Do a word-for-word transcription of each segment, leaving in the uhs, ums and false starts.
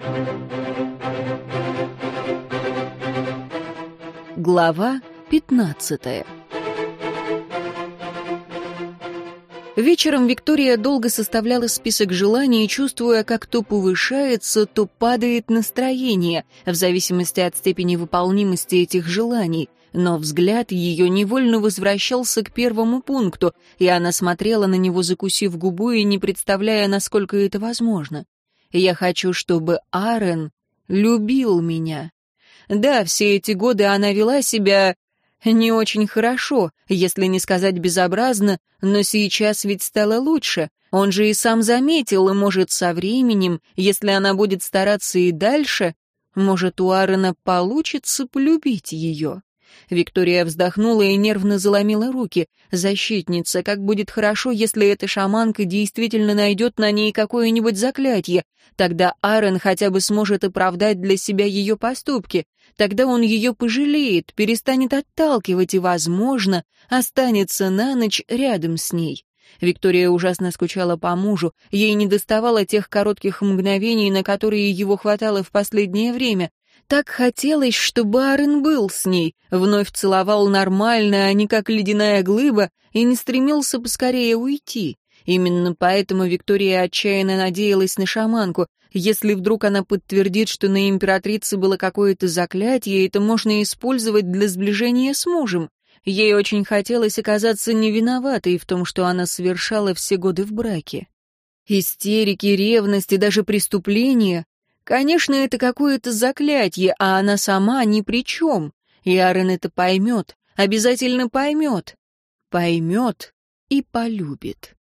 Глава пятнадцатая. Вечером Виктория долго составляла список желаний, чувствуя, как то повышается, то падает настроение, в зависимости от степени выполнимости этих желаний. Но взгляд ее невольно возвращался к первому пункту, и она смотрела на него, закусив губу и не представляя, насколько это возможно. «Я хочу, чтобы Аарон любил меня». Да, все эти годы она вела себя не очень хорошо, если не сказать безобразно, но сейчас ведь стало лучше. Он же и сам заметил, и, может, со временем, если она будет стараться и дальше, может, у Аарона получится полюбить ее. Виктория вздохнула и нервно заломила руки. Защитница, как будет хорошо, если эта шаманка действительно найдет на ней какое-нибудь заклятие. Тогда Аарон хотя бы сможет оправдать для себя ее поступки. Тогда он ее пожалеет, перестанет отталкивать и, возможно, останется на ночь рядом с ней. Виктория ужасно скучала по мужу, ей недоставало тех коротких мгновений, на которые его хватало в последнее время. Так хотелось, чтобы Аарон был с ней, вновь целовал нормально, а не как ледяная глыба, и не стремился поскорее уйти. Именно поэтому Виктория отчаянно надеялась на шаманку. Если вдруг она подтвердит, что на императрице было какое-то заклятие, это можно использовать для сближения с мужем. Ей очень хотелось оказаться невиноватой в том, что она совершала все годы в браке. Истерики, ревность и даже преступления. Конечно, это какое-то заклятие, а она сама ни при чем. И Аарон это поймет, обязательно поймет. Поймет и полюбит.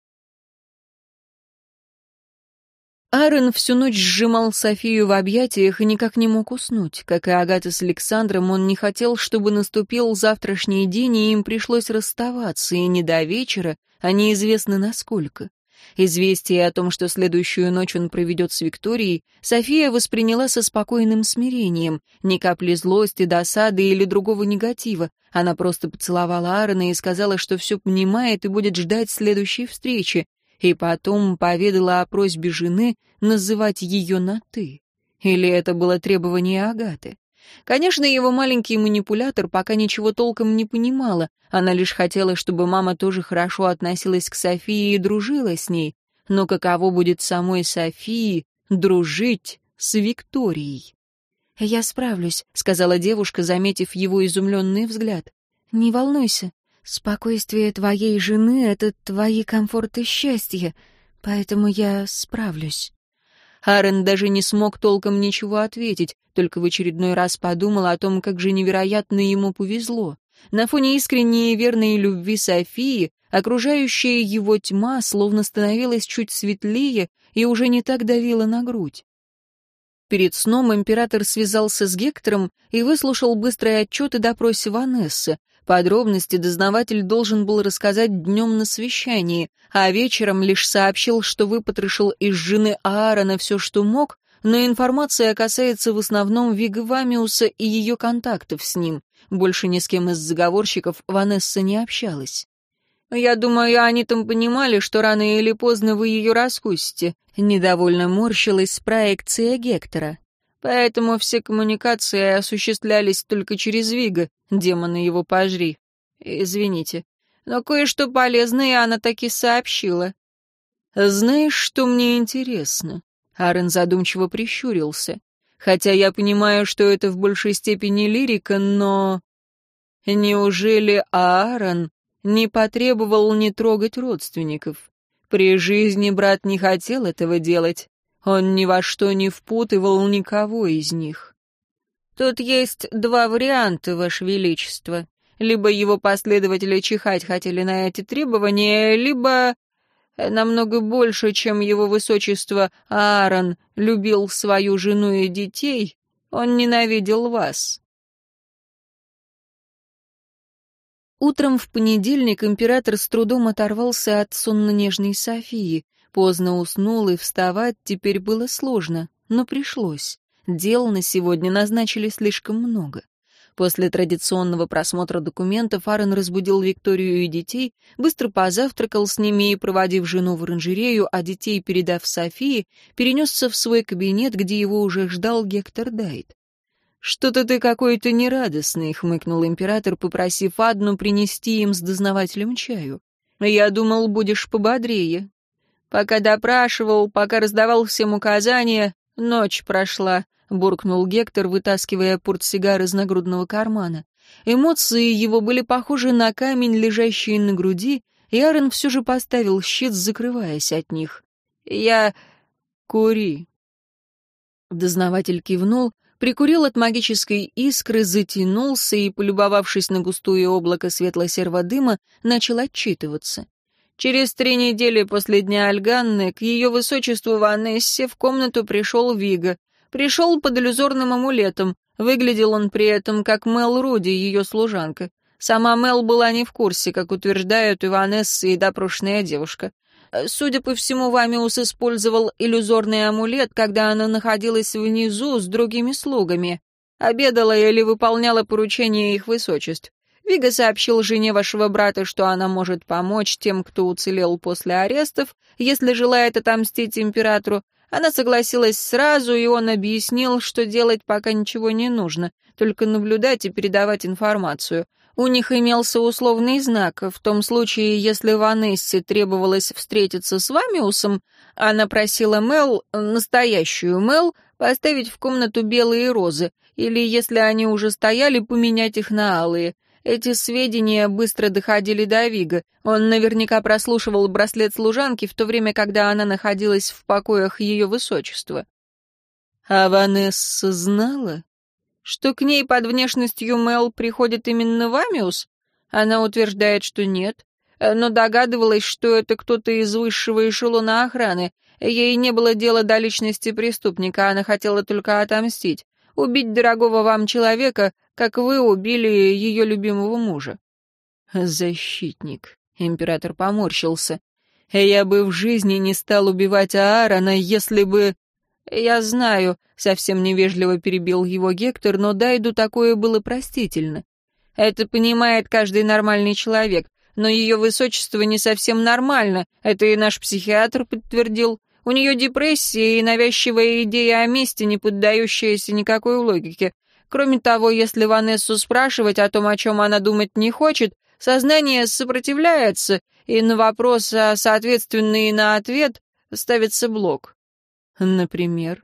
Аарон всю ночь сжимал Софию в объятиях и никак не мог уснуть. Как и Агата с Александром, он не хотел, чтобы наступил завтрашний день, и им пришлось расставаться, и не до вечера, а неизвестно насколько. Известие о том, что следующую ночь он проведет с Викторией, София восприняла со спокойным смирением, ни капли злости, досады или другого негатива. Она просто поцеловала Аарона и сказала, что все понимает и будет ждать следующей встречи. И потом поведала о просьбе жены называть ее на «ты». Или это было требование Агаты? Конечно, его маленький манипулятор пока ничего толком не понимала. Она лишь хотела, чтобы мама тоже хорошо относилась к Софии и дружила с ней. Но каково будет самой Софии дружить с Викторией? «Я справлюсь», — сказала девушка, заметив его изумленный взгляд. «Не волнуйся. Спокойствие твоей жены — это твои комфорт и счастье, поэтому я справлюсь». Аарон даже не смог толком ничего ответить, только в очередной раз подумал о том, как же невероятно ему повезло. На фоне искренней и верной любви Софии окружающая его тьма словно становилась чуть светлее и уже не так давила на грудь. Перед сном император связался с Гектором и выслушал быстрый отчет о допросе Ванессы. Подробности дознаватель должен был рассказать днем на совещании, а вечером лишь сообщил, что выпотрошил из жены Аарона все, что мог, но информация касается в основном Вига Вамиуса и ее контактов с ним. Больше ни с кем из заговорщиков Ванесса не общалась. «Я думаю, они там понимали, что рано или поздно вы ее раскусите», — недовольно морщилась проекция Гектора. «Поэтому все коммуникации осуществлялись только через Вига, демона его пожри. Извините, но кое-что полезное она таки сообщила». «Знаешь, что мне интересно?» Аарон задумчиво прищурился. «Хотя я понимаю, что это в большей степени лирика, но... Неужели Аарон не потребовал не трогать родственников? При жизни брат не хотел этого делать. Он ни во что не впутывал никого из них». «Тут есть два варианта, Ваше Величество. Либо его последователи чихать хотели на эти требования, либо намного больше, чем его высочество Аарон любил свою жену и детей, он ненавидел вас». Утром в понедельник император с трудом оторвался от сонно-нежной Софии. Поздно уснул, и вставать теперь было сложно, но пришлось. Дел на сегодня назначили слишком много. После традиционного просмотра документов Аарон разбудил Викторию и детей, быстро позавтракал с ними и, проводив жену в оранжерею, а детей передав Софии, перенесся в свой кабинет, где его уже ждал Гектор Дайт. «Что-то ты какой-то нерадостный», — хмыкнул император, попросив Адну принести им с дознавателем чаю. «Я думал, будешь пободрее. Пока допрашивал, пока раздавал всем указания, ночь прошла», — буркнул Гектор, вытаскивая портсигар из нагрудного кармана. Эмоции его были похожи на камень, лежащий на груди, и Аарон все же поставил щит, закрываясь от них. «Я... кури». Дознаватель кивнул, прикурил от магической искры, затянулся и, полюбовавшись на густое облако светло-серого дыма, начал отчитываться. Через три недели после дня Альганны к ее высочеству Ванессе в комнату пришел Вига. Пришел под иллюзорным амулетом. Выглядел он при этом как Мел Руди, ее служанка. Сама Мел была не в курсе, как утверждают и Ванесса, и допрошенная девушка. Судя по всему, Вамиус использовал иллюзорный амулет, когда она находилась внизу с другими слугами. Обедала или выполняла поручения их высочеств. Вига сообщил жене вашего брата, что она может помочь тем, кто уцелел после арестов, если желает отомстить императору. Она согласилась сразу, и он объяснил, что делать пока ничего не нужно, только наблюдать и передавать информацию. У них имелся условный знак. В том случае, если Ванессе требовалось встретиться с Вамиусом, она просила Мел, настоящую Мел, поставить в комнату белые розы, или, если они уже стояли, поменять их на алые. Эти сведения быстро доходили до Вига. Он наверняка прослушивал браслет служанки в то время, когда она находилась в покоях ее высочества. А Ванесса знала, что к ней под внешностью Мел приходит именно Вамиус? Она утверждает, что нет, но догадывалась, что это кто-то из высшего эшелона охраны. Ей не было дела до личности преступника, она хотела только отомстить. Убить дорогого вам человека, как вы убили ее любимого мужа. Защитник. Император поморщился. Я бы в жизни не стал убивать Аарона, если бы... Я знаю, совсем невежливо перебил его Гектор, но Дайду такое было простительно. Это понимает каждый нормальный человек, но ее высочество не совсем нормально, это и наш психиатр подтвердил. У нее депрессия и навязчивая идея о мести, не поддающаяся никакой логике. Кроме того, если Ванессу спрашивать о том, о чем она думать не хочет, сознание сопротивляется, и на вопрос, а соответственно и на ответ, ставится блок. Например?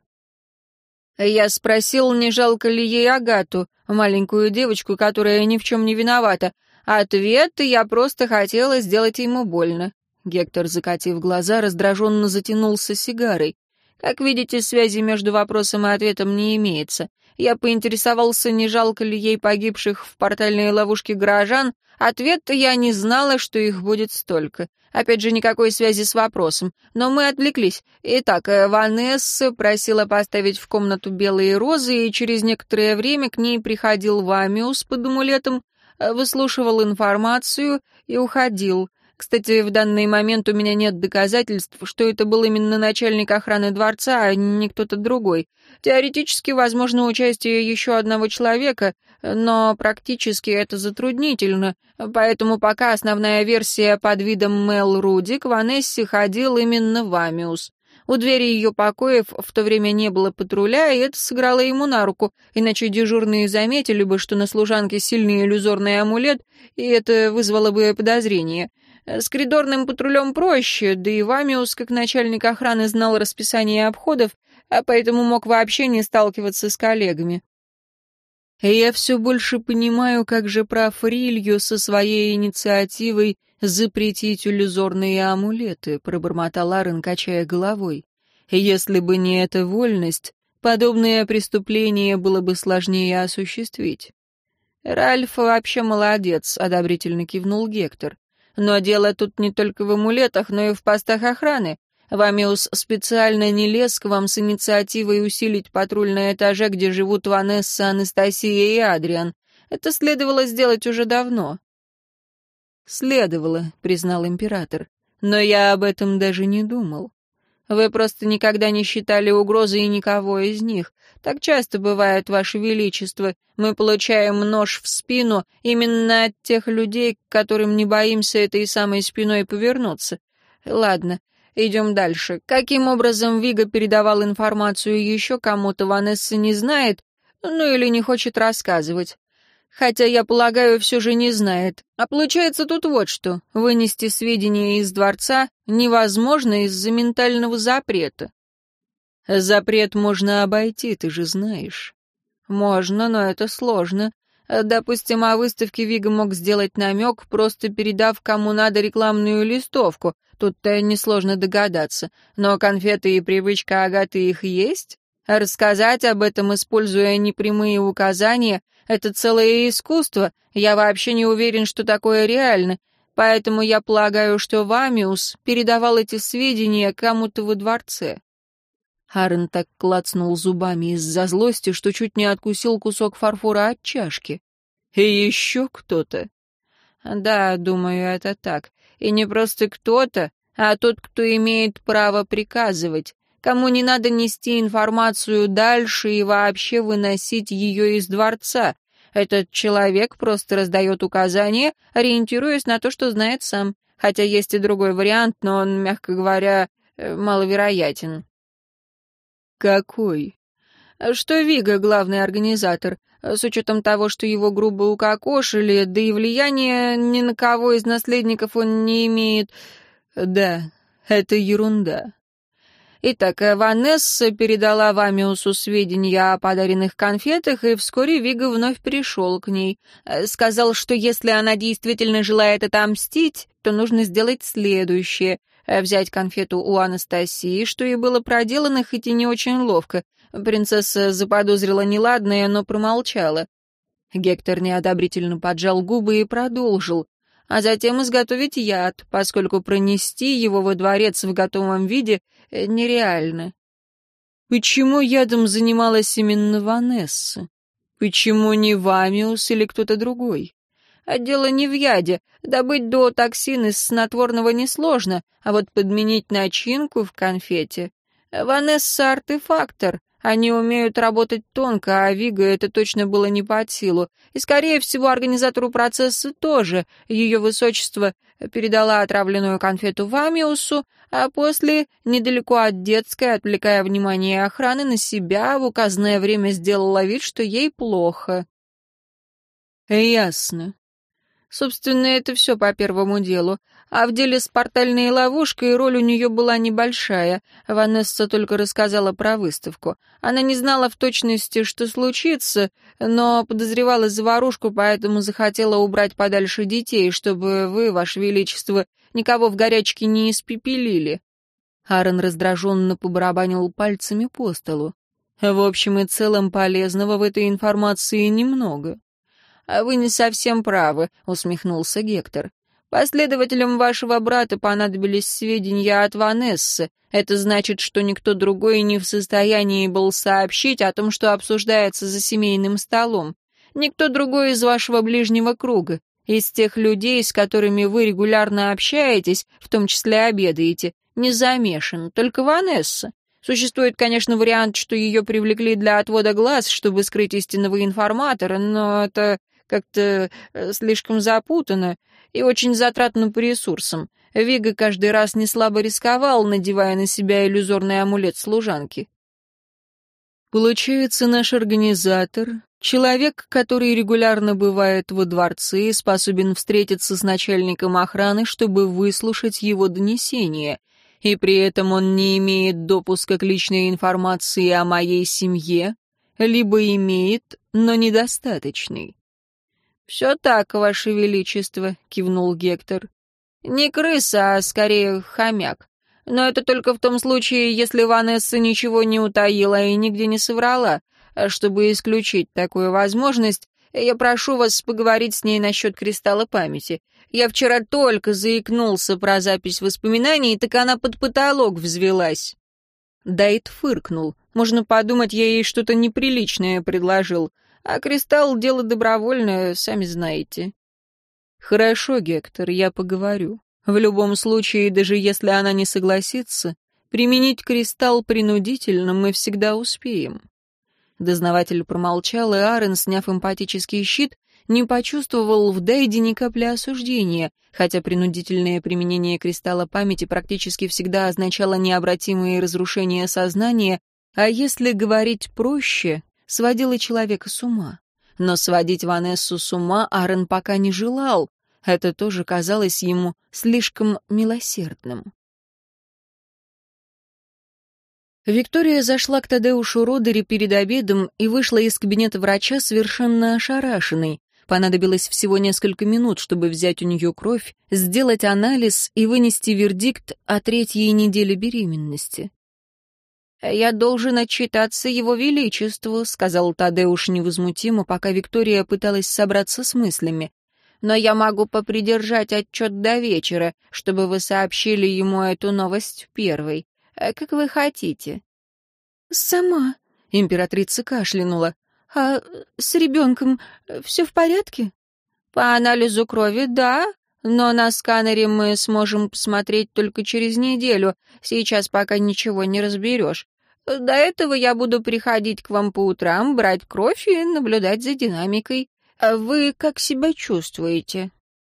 Я спросил, не жалко ли ей Агату, маленькую девочку, которая ни в чем не виновата. Ответ: я просто хотела сделать ему больно. Гектор, закатив глаза, раздраженно затянулся сигарой. Как видите, связи между вопросом и ответом не имеется. Я поинтересовался, не жалко ли ей погибших в портальной ловушке горожан. Ответ: я не знала, что их будет столько. Опять же, никакой связи с вопросом. Но мы отвлеклись. Итак, Ванесса просила поставить в комнату белые розы, и через некоторое время к ней приходил Вамиус под амулетом, выслушивал информацию и уходил. Кстати, в данный момент у меня нет доказательств, что это был именно начальник охраны дворца, а не кто-то другой. Теоретически возможно участие еще одного человека, но практически это затруднительно, поэтому пока основная версия под видом Мел Руди к Ванессе ходил именно Вамиус. У двери ее покоев в то время не было патруля, и это сыграло ему на руку, иначе дежурные заметили бы, что на служанке сильный иллюзорный амулет, и это вызвало бы подозрение. С коридорным патрулем проще, да и Вамиус, как начальник охраны, знал расписание обходов, а поэтому мог вообще не сталкиваться с коллегами. Я все больше понимаю, как же прав Рилью со своей инициативой запретить иллюзорные амулеты, пробормотал Аарон, качая головой. Если бы не эта вольность, подобное преступление было бы сложнее осуществить. Ральф вообще молодец, одобрительно кивнул Гектор. Но дело тут не только в амулетах, но и в постах охраны. Вамиус специально не лез к вам с инициативой усилить патруль на этаже, где живут Ванесса, Анастасия и Адриан. Это следовало сделать уже давно. «Следовало», — признал император, — «но я об этом даже не думал. Вы просто никогда не считали угрозой никого из них. Так часто бывает, Ваше Величество. Мы получаем нож в спину именно от тех людей, к которым не боимся этой самой спиной повернуться. Ладно, идем дальше. Каким образом Вига передавал информацию еще кому-то, Ванесса не знает, ну или не хочет рассказывать. Хотя, я полагаю, все же не знает. А получается тут вот что. Вынести сведения из дворца невозможно из-за ментального запрета. Запрет можно обойти, ты же знаешь. Можно, но это сложно. Допустим, о выставке Вига мог сделать намек, просто передав кому надо рекламную листовку. Тут-то несложно догадаться. Но конфеты и привычка Агаты их есть? Рассказать об этом, используя непрямые указания, это целое искусство. Я вообще не уверен, что такое реально. Поэтому я полагаю, что Вамиус передавал эти сведения кому-то во дворце. Аарон так клацнул зубами из-за злости, что чуть не откусил кусок фарфора от чашки. И еще кто-то. Да, думаю, это так. И не просто кто-то, а тот, кто имеет право приказывать. Кому не надо нести информацию дальше и вообще выносить ее из дворца. Этот человек просто раздает указания, ориентируясь на то, что знает сам. Хотя есть и другой вариант, но он, мягко говоря, маловероятен. Какой? Что Вига главный организатор. С учетом того, что его грубо укокошили, да и влияния ни на кого из наследников он не имеет. Да, это ерунда. Итак, Ванесса передала Вамиусу сведения о подаренных конфетах, и вскоре Вига вновь пришел к ней. Сказал, что если она действительно желает отомстить, то нужно сделать следующее. Взять конфету у Анастасии, что и было проделано, хоть и не очень ловко. Принцесса заподозрила неладное, но промолчала. Гектор неодобрительно поджал губы и продолжил. А затем изготовить яд, поскольку пронести его во дворец в готовом виде нереально. Почему ядом занималась именно Ванесса? Почему не Вамиус или кто-то другой? А дело не в яде. Добыть дуотоксин из снотворного несложно, а вот подменить начинку в конфете. Ванесса — артефактор. Они умеют работать тонко, а Вига это точно было не под силу. И, скорее всего, организатору процесса тоже. Ее высочество передала отравленную конфету Вамиусу, а после, недалеко от детской, отвлекая внимание охраны на себя, в указанное время сделала вид, что ей плохо. Ясно. Собственно, это все по первому делу. А в деле с портальной ловушкой роль у нее была небольшая. Ванесса только рассказала про выставку. Она не знала в точности, что случится, но подозревала заварушку, поэтому захотела убрать подальше детей, чтобы вы, Ваше Величество, никого в горячке не испепелили. Аарон раздраженно побарабанил пальцами по столу. В общем и целом полезного в этой информации немного. «А вы не совсем правы», — усмехнулся Гектор. «Последователям вашего брата понадобились сведения от Ванессы. Это значит, что никто другой не в состоянии был сообщить о том, что обсуждается за семейным столом. Никто другой из вашего ближнего круга, из тех людей, с которыми вы регулярно общаетесь, в том числе обедаете, не замешан, только Ванесса. Существует, конечно, вариант, что ее привлекли для отвода глаз, чтобы скрыть истинного информатора, но это как-то слишком запутанно и очень затратно по ресурсам. Вига каждый раз неслабо рисковал, надевая на себя иллюзорный амулет служанки. Получается, наш организатор, человек, который регулярно бывает во дворце, способен встретиться с начальником охраны, чтобы выслушать его донесение, и при этом он не имеет допуска к личной информации о моей семье, либо имеет, но недостаточный. «Все так, Ваше Величество», — кивнул Гектор. «Не крыса, а скорее хомяк. Но это только в том случае, если Ванесса ничего не утаила и нигде не соврала. Чтобы исключить такую возможность, я прошу вас поговорить с ней насчет кристалла памяти. Я вчера только заикнулся про запись воспоминаний, так она под потолок взвелась». Дайт фыркнул. Можно подумать, я ей что-то неприличное предложил. А кристалл — дело добровольное, сами знаете. Хорошо, Гектор, я поговорю. В любом случае, даже если она не согласится, Применить кристалл принудительно мы всегда успеем». Дознаватель промолчал, и Аарон, сняв эмпатический щит, не почувствовал в Дайде ни капли осуждения, хотя принудительное применение кристалла памяти практически всегда означало необратимые разрушения сознания, а если говорить проще, сводило человека с ума. Но сводить Ванессу с ума Аарон пока не желал, это тоже казалось ему слишком милосердным. Виктория зашла к Тадеушу Родери перед обедом и вышла из кабинета врача совершенно ошарашенной. Понадобилось всего несколько минут, чтобы взять у нее кровь, сделать анализ и вынести вердикт о третьей неделе беременности. «Я должен отчитаться его величеству», — сказал Тадеуш невозмутимо, пока Виктория пыталась собраться с мыслями. «Но я могу попридержать отчет до вечера, чтобы вы сообщили ему эту новость первой. Как вы хотите». «Сама», — императрица кашлянула. «А с ребенком все в порядке?» «По анализу крови, да, но на сканере мы сможем посмотреть только через неделю. Сейчас пока ничего не разберешь. До этого я буду приходить к вам по утрам, брать кровь и наблюдать за динамикой. А вы как себя чувствуете?»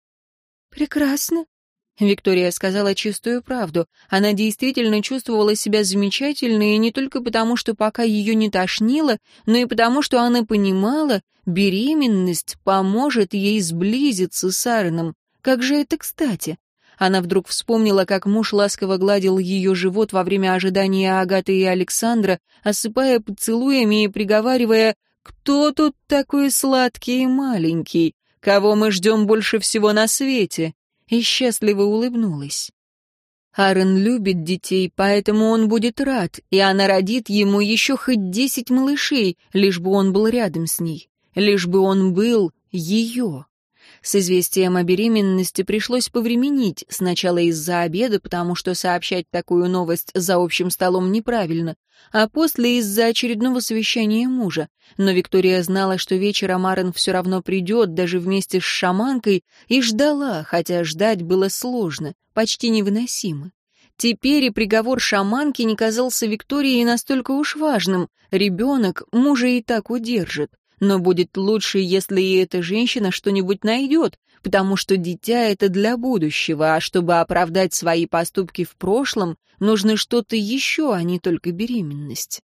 «Прекрасно», — Виктория сказала чистую правду. Она действительно чувствовала себя замечательно, и не только потому, что пока ее не тошнило, но и потому, что она понимала, беременность поможет ей сблизиться с Аароном. Как же это кстати? Она вдруг вспомнила, как муж ласково гладил ее живот во время ожидания Агаты и Александра, осыпая поцелуями и приговаривая: «Кто тут такой сладкий и маленький? Кого мы ждем больше всего на свете?» И счастливо улыбнулась. Аарон любит детей, поэтому он будет рад, и она родит ему еще хоть десять малышей, лишь бы он был рядом с ней, лишь бы он был ее. С известием о беременности пришлось повременить, сначала из-за обеда, потому что сообщать такую новость за общим столом неправильно, а после из-за очередного совещания мужа. Но Виктория знала, что вечером Аарон все равно придет, даже вместе с шаманкой, и ждала, хотя ждать было сложно, почти невыносимо. Теперь и приговор шаманки не казался Виктории настолько уж важным, ребенок мужа и так удержит. Но будет лучше, если и эта женщина что-нибудь найдет, потому что дитя — это для будущего, а чтобы оправдать свои поступки в прошлом, нужно что-то еще, а не только беременность.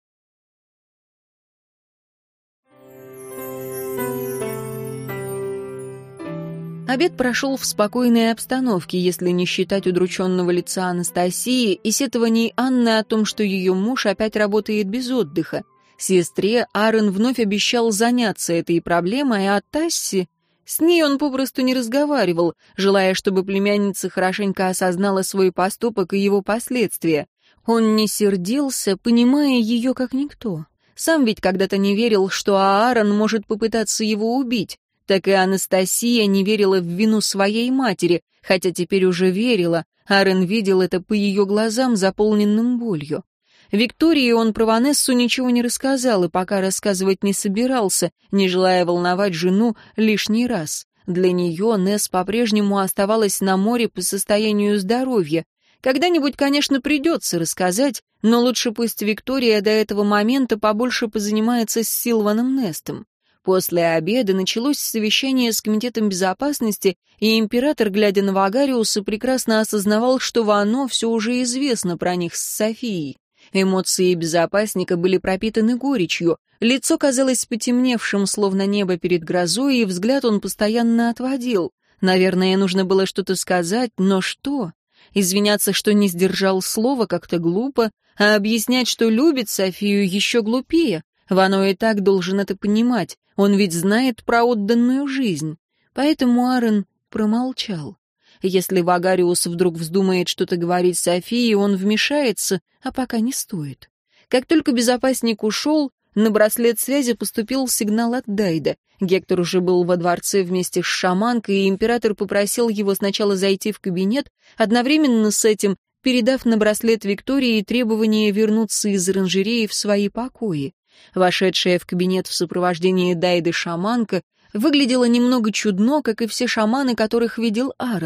Обед прошел в спокойной обстановке, если не считать удрученного лица Анастасии и сетований Анны о том, что ее муж опять работает без отдыха. Сестре Аарон вновь обещал заняться этой проблемой, а Тасси... С ней он попросту не разговаривал, желая, чтобы племянница хорошенько осознала свой поступок и его последствия. Он не сердился, понимая ее как никто. Сам ведь когда-то не верил, что Аарон может попытаться его убить. Так и Анастасия не верила в вину своей матери, хотя теперь уже верила. Аарон видел это по ее глазам, заполненным болью. Виктории он про Ванессу ничего не рассказал и пока рассказывать не собирался, не желая волновать жену лишний раз. Для нее Несс по-прежнему оставалась на море по состоянию здоровья. Когда-нибудь, конечно, придется рассказать, но лучше пусть Виктория до этого момента побольше позанимается с Силваном Нестом. После обеда началось совещание с Комитетом безопасности, и император, глядя на Вагариуса, прекрасно осознавал, что Вано все уже известно про них с Софией. Эмоции безопасника были пропитаны горечью, лицо казалось потемневшим, словно небо перед грозой, и взгляд он постоянно отводил. Наверное, нужно было что-то сказать, но что? Извиняться, что не сдержал слова, как-то глупо, а объяснять, что любит Софию, еще глупее. Вано и так должен это понимать, он ведь знает про отданную жизнь. Поэтому Аарон промолчал. Если Вагариус вдруг вздумает что-то говорить Софии, он вмешается, а пока не стоит. Как только безопасник ушел, на браслет связи поступил сигнал от Дайда. Гектор уже был во дворце вместе с шаманкой, и император попросил его сначала зайти в кабинет, одновременно с этим передав на браслет Виктории требование вернуться из оранжереи в свои покои. Вошедшая в кабинет в сопровождении Дайды шаманка выглядела немного чудно, как и все шаманы, которых видел Аарон.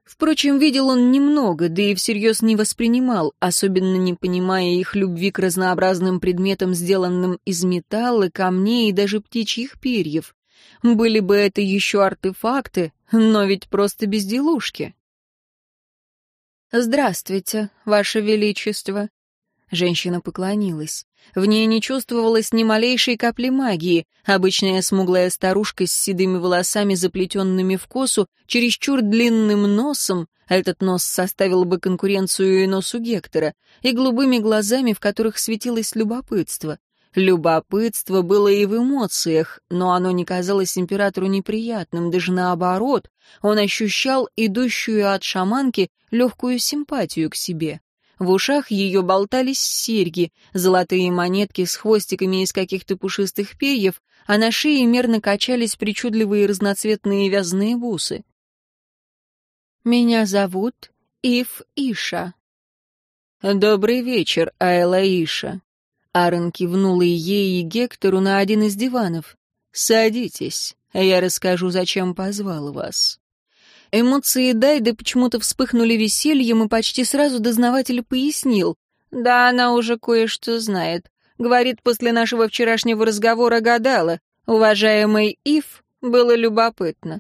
Впрочем, видел он немного, да и всерьез не воспринимал, особенно не понимая их любви к разнообразным предметам, сделанным из металла, камней и даже птичьих перьев. Были бы это еще артефакты, но ведь просто безделушки. «Здравствуйте, Ваше Величество!» Женщина поклонилась. В ней не чувствовалось ни малейшей капли магии. Обычная смуглая старушка с седыми волосами, заплетенными в косу, чересчур длинным носом, этот нос составил бы конкуренцию и носу Гектора, и голубыми глазами, в которых светилось любопытство. Любопытство было и в эмоциях, но оно не казалось императору неприятным, даже наоборот, он ощущал идущую от шаманки легкую симпатию к себе. В ушах ее болтались серьги, золотые монетки с хвостиками из каких-то пушистых перьев, а на шее мерно качались причудливые разноцветные вязаные бусы. «Меня зовут Ив Иша». «Добрый вечер, Айла Иша». Аарон кивнул и ей, и Гектору на один из диванов. «Садитесь, я расскажу, зачем позвал вас». Эмоции Дайды почему-то вспыхнули весельем, и почти сразу дознаватель пояснил. «Да, она уже кое-что знает. Говорит, после нашего вчерашнего разговора гадала. Уважаемый Ив, было любопытно».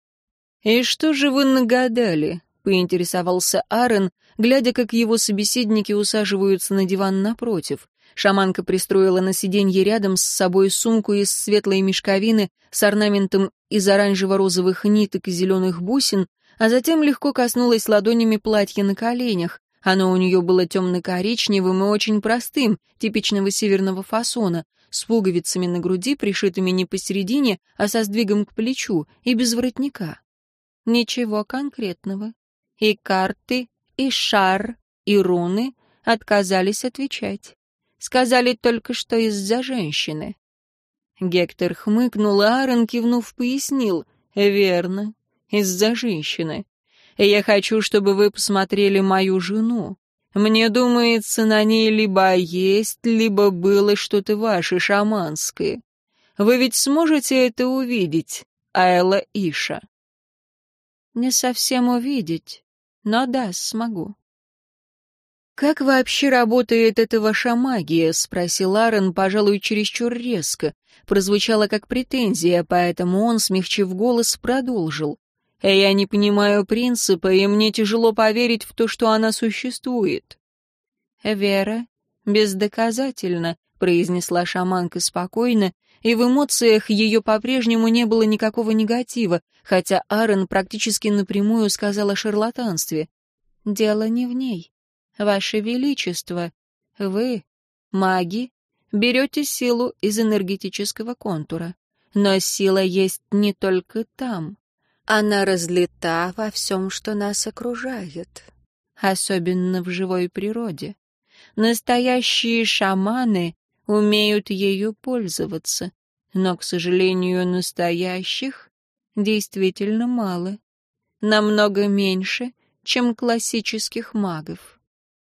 «И что же вы нагадали?» — поинтересовался Аарон, глядя, как его собеседники усаживаются на диван напротив. Шаманка пристроила на сиденье рядом с собой сумку из светлой мешковины с орнаментом из оранжево-розовых ниток и зеленых бусин, а затем легко коснулась ладонями платья на коленях. Оно у нее было темно-коричневым и очень простым, типичного северного фасона, с пуговицами на груди, пришитыми не посередине, а со сдвигом к плечу, и без воротника. Ничего конкретного. И карты, и шар, и руны отказались отвечать. Сказали только, что из-за женщины. Гектор хмыкнул, а Аарон, кивнув, пояснил. «Верно, из-за женщины. Я хочу, чтобы вы посмотрели мою жену. Мне думается, на ней либо есть, либо было что-то ваше шаманское. Вы ведь сможете это увидеть, Айла Иша?» «Не совсем увидеть, но да, смогу». «Как вообще работает эта ваша магия?» — спросил Аарон, пожалуй, чересчур резко. Прозвучало как претензия, поэтому он, смягчив голос, продолжил. «Я не понимаю принципа, и мне тяжело поверить в то, что она существует». «Вера бездоказательна», — произнесла шаманка спокойно, и в эмоциях ее по-прежнему не было никакого негатива, хотя Аарон практически напрямую сказал о шарлатанстве. «Дело не в ней. Ваше Величество, вы, маги, берете силу из энергетического контура. Но сила есть не только там. Она разлита во всем, что нас окружает, особенно в живой природе. Настоящие шаманы умеют ею пользоваться, но, к сожалению, настоящих действительно мало, намного меньше, чем классических магов».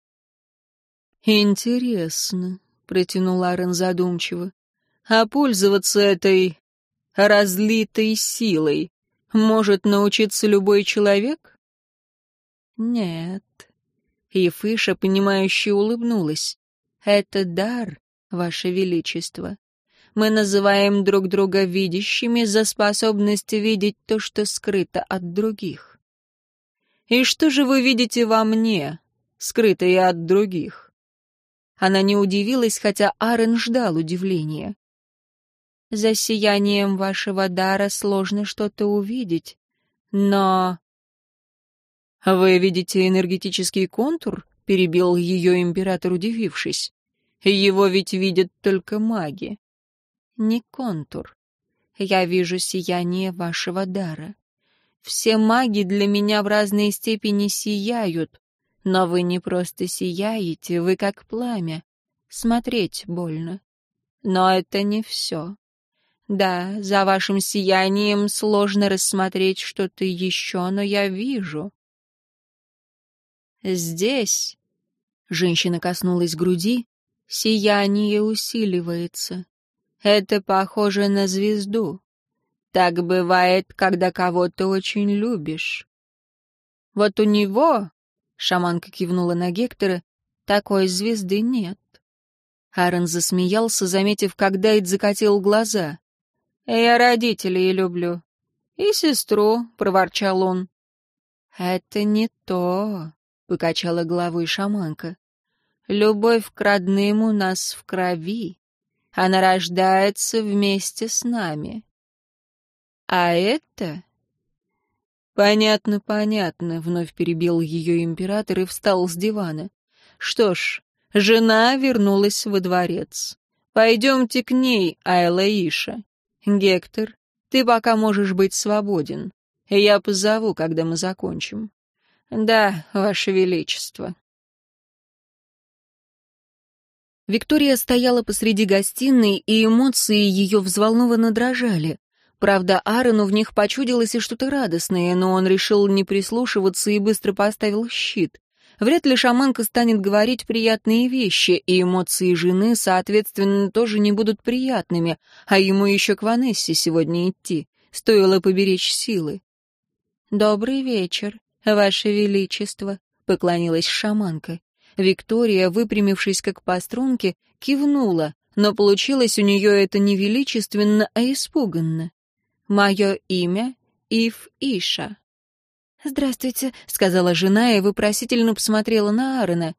«Интересно», — протянул Аарон задумчиво, «а пользоваться этой разлитой силой может научиться любой человек?» «Нет». И Фыша, понимающе улыбнулась. «Это дар, Ваше Величество. Мы называем друг друга видящими за способность видеть то, что скрыто от других». «И что же вы видите во мне, скрытое от других?» Она не удивилась, хотя Аарон ждал удивления. «За сиянием вашего дара сложно что-то увидеть, но...» «Вы видите энергетический контур?» — перебил ее император, удивившись. «Его ведь видят только маги». «Не контур. Я вижу сияние вашего дара. Все маги для меня в разной степени сияют, но вы не просто сияете, вы как пламя. Смотреть больно. Но это не все. Да, за вашим сиянием сложно рассмотреть что-то еще, но я вижу. Здесь, женщина коснулась груди, сияние усиливается. Это похоже на звезду. Так бывает, когда кого-то очень любишь. Вот у него, шаманка кивнула на Гектора, такой звезды нет. Аарон засмеялся, заметив, как Дайт закатил глаза. «Я родителей люблю. И сестру», — проворчал он. «Это не то», — покачала головой шаманка. «Любовь к родным у нас в крови. Она рождается вместе с нами. А это...» «Понятно, понятно», — вновь перебил ее император и встал с дивана. «Что ж, жена вернулась во дворец. Пойдемте к ней, Айлаиша. Гектор, ты пока можешь быть свободен. Я позову, когда мы закончим». «Да, Ваше Величество». Виктория стояла посреди гостиной, и эмоции ее взволнованно дрожали. Правда, Аарону в них почудилось и что-то радостное, но он решил не прислушиваться и быстро поставил щит. Вряд ли шаманка станет говорить приятные вещи, и эмоции жены, соответственно, тоже не будут приятными, а ему еще к Ванессе сегодня идти. Стоило поберечь силы. «Добрый вечер, Ваше Величество», — поклонилась шаманка. Виктория, выпрямившись как по струнке, кивнула, но получилось у нее это не величественно, а испуганно. «Мое имя Ив Иша». «Здравствуйте», — сказала жена и вопросительно посмотрела на Аарона.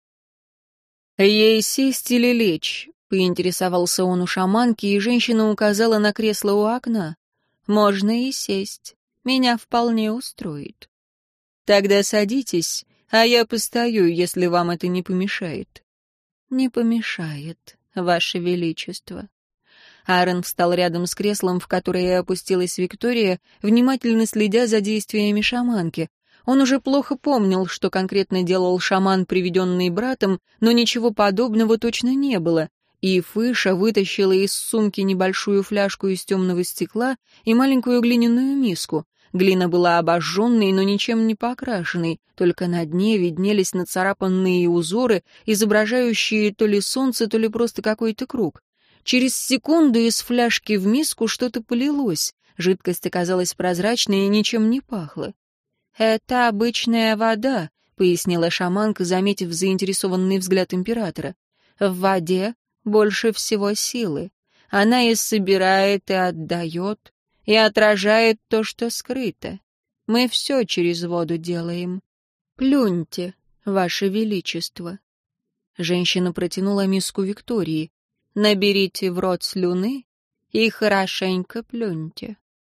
«Ей сесть или лечь?» — поинтересовался он у шаманки, и женщина указала на кресло у окна. «Можно и сесть. Меня вполне устроит». «Тогда садитесь, а я постою, если вам это не помешает». «Не помешает, Ваше Величество». Аарон встал рядом с креслом, в которое опустилась Виктория, внимательно следя за действиями шаманки. Он уже плохо помнил, что конкретно делал шаман, приведенный братом, но ничего подобного точно не было. И Фыша вытащила из сумки небольшую фляжку из темного стекла и маленькую глиняную миску. Глина была обожженной, но ничем не покрашенной, только на дне виднелись нацарапанные узоры, изображающие то ли солнце, то ли просто какой-то круг. Через секунду из фляжки в миску что-то полилось. Жидкость оказалась прозрачной и ничем не пахла. «Это обычная вода», — пояснила шаманка, заметив заинтересованный взгляд императора. «В воде больше всего силы. Она и собирает, и отдает, и отражает то, что скрыто. Мы все через воду делаем. Плюньте, Ваше Величество». Женщина протянула миску Виктории. «Наберите в рот слюны и хорошенько плюньте».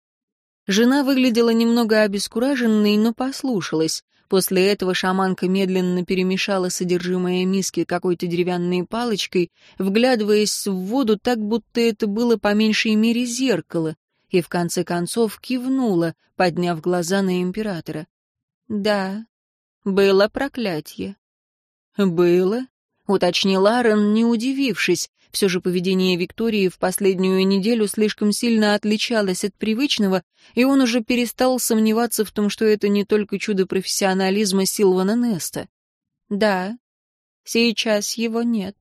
Жена выглядела немного обескураженной, но послушалась. После этого шаманка медленно перемешала содержимое миски какой-то деревянной палочкой, вглядываясь в воду так, будто это было по меньшей мере зеркало, и в конце концов кивнула, подняв глаза на императора. «Да, было проклятие». «Было?» — уточнил Аарон, не удивившись. Все же поведение Виктории в последнюю неделю слишком сильно отличалось от привычного, и он уже перестал сомневаться в том, что это не только чудо профессионализма Силвана Неста. «Да, сейчас его нет.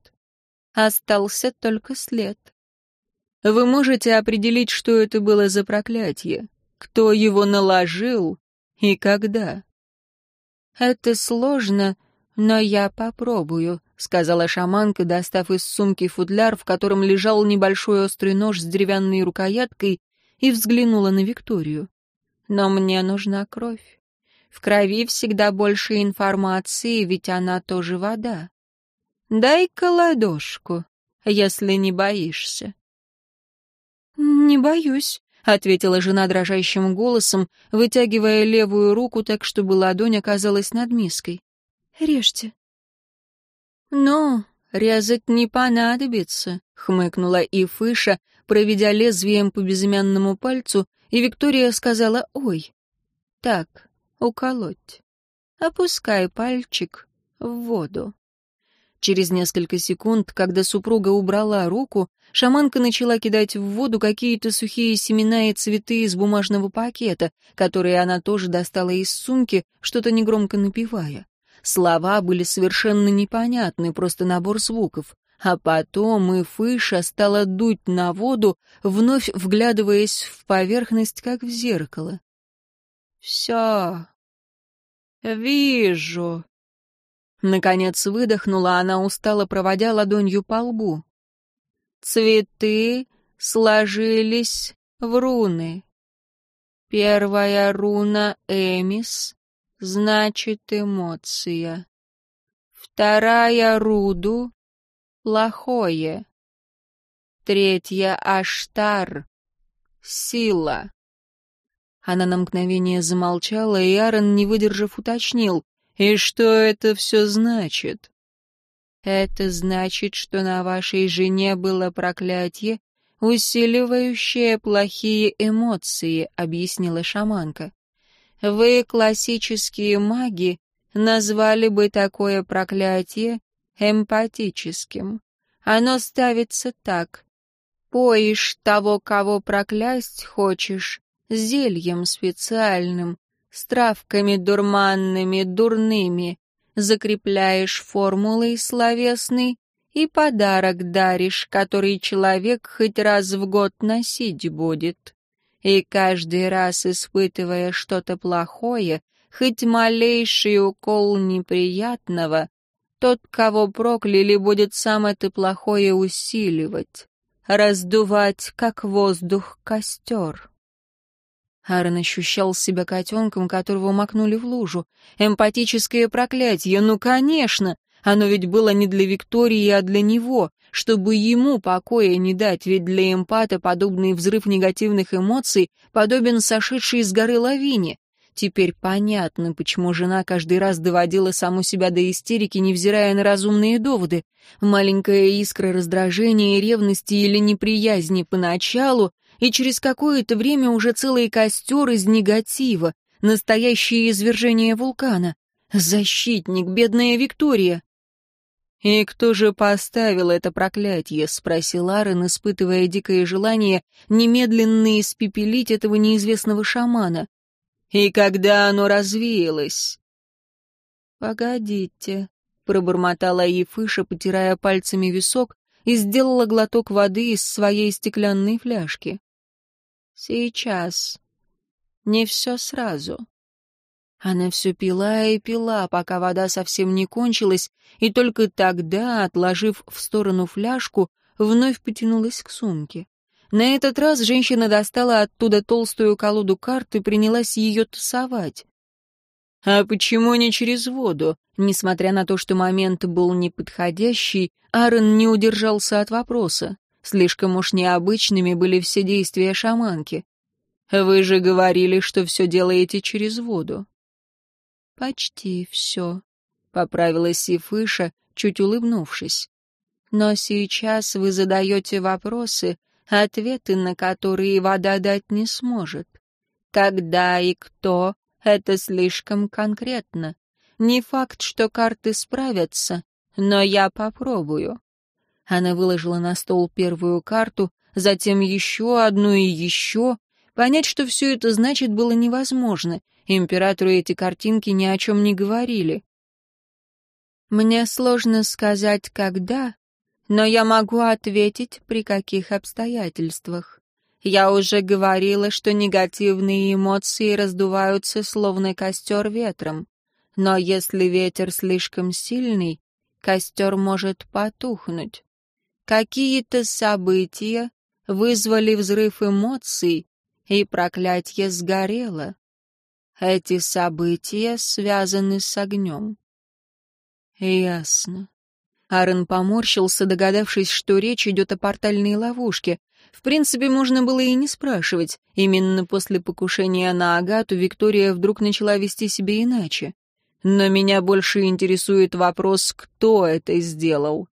Остался только след». «Вы можете определить, что это было за проклятие? Кто его наложил и когда?» «Это сложно, но я попробую», — сказала шаманка, достав из сумки футляр, в котором лежал небольшой острый нож с деревянной рукояткой, и взглянула на Викторию. «Но мне нужна кровь. В крови всегда больше информации, ведь она тоже вода. Дай-ка ладошку, если не боишься». «Не боюсь», — ответила жена дрожащим голосом, вытягивая левую руку так, чтобы ладонь оказалась над миской. «Режьте». «Ну, резать не понадобится», — хмыкнула Ифыша, проведя лезвием по безымянному пальцу, и Виктория сказала «Ой». «Так, уколоть. Опускай пальчик в воду». Через несколько секунд, когда супруга убрала руку, шаманка начала кидать в воду какие-то сухие семена и цветы из бумажного пакета, которые она тоже достала из сумки, что-то негромко напевая. Слова были совершенно непонятны, просто набор звуков. А потом Ифыша стала дуть на воду, вновь вглядываясь в поверхность, как в зеркало. «Все. «Вижу». Наконец выдохнула она, устало проводя ладонью по лбу. «Цветы сложились в руны. Первая руна Эмис значит эмоция. Вторая Руду — плохое. Третья Аштар — сила». Она на мгновение замолчала, и Аарон, не выдержав, уточнил: «И что это все значит?» «Это значит, что на вашей жене было проклятие, усиливающее плохие эмоции», — объяснила шаманка. «Вы, классические маги, назвали бы такое проклятие эмпатическим. Оно ставится так: поишь того, кого проклясть хочешь, зельем специальным, с травками дурманными, дурными, закрепляешь формулой словесной и подарок даришь, который человек хоть раз в год носить будет. И каждый раз, испытывая что-то плохое, хоть малейший укол неприятного, тот, кого прокляли, будет сам это плохое усиливать, раздувать, как воздух, костер». Аарон ощущал себя котенком, которого макнули в лужу. Эмпатическое проклятие, ну, конечно! Оно ведь было не для Виктории, а для него, чтобы ему покоя не дать, ведь для эмпата подобный взрыв негативных эмоций подобен сошедшей с горы лавине. Теперь понятно, почему жена каждый раз доводила саму себя до истерики, невзирая на разумные доводы. Маленькая искра раздражения, ревности или неприязни поначалу, и через какое-то время уже целый костер из негатива, настоящее извержение вулкана. Защитник, бедная Виктория. «И кто же поставил это проклятие?» — спросил Аарон, испытывая дикое желание немедленно испепелить этого неизвестного шамана. «И когда оно развеялось?» «Погодите», — пробормотала Ефыша, потирая пальцами висок, и сделала глоток воды из своей стеклянной фляжки. «Сейчас. Не все сразу». Она все пила и пила, пока вода совсем не кончилась, и только тогда, отложив в сторону фляжку, вновь потянулась к сумке. На этот раз женщина достала оттуда толстую колоду карт и принялась ее тасовать. «А почему не через воду?» Несмотря на то, что момент был неподходящий, Аарон не удержался от вопроса. Слишком уж необычными были все действия шаманки. «Вы же говорили, что все делаете через воду». «Почти все», — поправилась Ефыша, чуть улыбнувшись. «Но сейчас вы задаете вопросы, ответы на которые вода дать не сможет. Когда и кто — это слишком конкретно. Не факт, что карты справятся, но я попробую». Она выложила на стол первую карту, затем еще одну и еще. Понять, что все это значит, было невозможно. Императору эти картинки ни о чем не говорили. «Мне сложно сказать, когда, но я могу ответить, при каких обстоятельствах. Я уже говорила, что негативные эмоции раздуваются, словно костер ветром. Но если ветер слишком сильный, костер может потухнуть. Какие-то события вызвали взрыв эмоций, и проклятье сгорело. Эти события связаны с огнем». «Ясно». Аарон поморщился, догадавшись, что речь идет о портальной ловушке. В принципе, можно было и не спрашивать. Именно после покушения на Агату Виктория вдруг начала вести себя иначе. Но меня больше интересует вопрос, кто это сделал.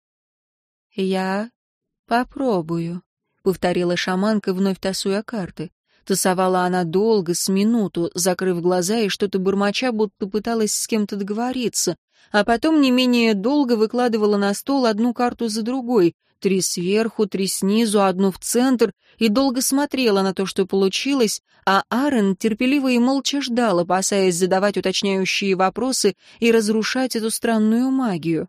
«Я попробую», — повторила шаманка, вновь тасуя карты. Тасовала она долго, с минуту, закрыв глаза и что-то бормоча, будто пыталась с кем-то договориться, а потом не менее долго выкладывала на стол одну карту за другой, три сверху, три снизу, одну в центр, и долго смотрела на то, что получилось, а Аарон терпеливо и молча ждал, опасаясь задавать уточняющие вопросы и разрушать эту странную магию.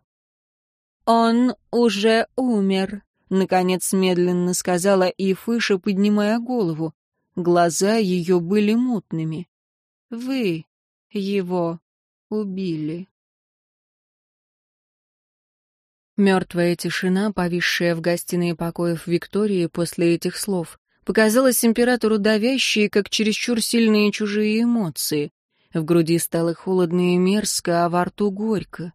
«Он уже умер», — наконец медленно сказала Ефыша, поднимая голову. Глаза ее были мутными. «Вы его убили. Мертвая тишина, повисшая в гостиной покоев Виктории после этих слов, показалась императору давящей, как чересчур сильные чужие эмоции. В груди стало холодно и мерзко, а во рту горько.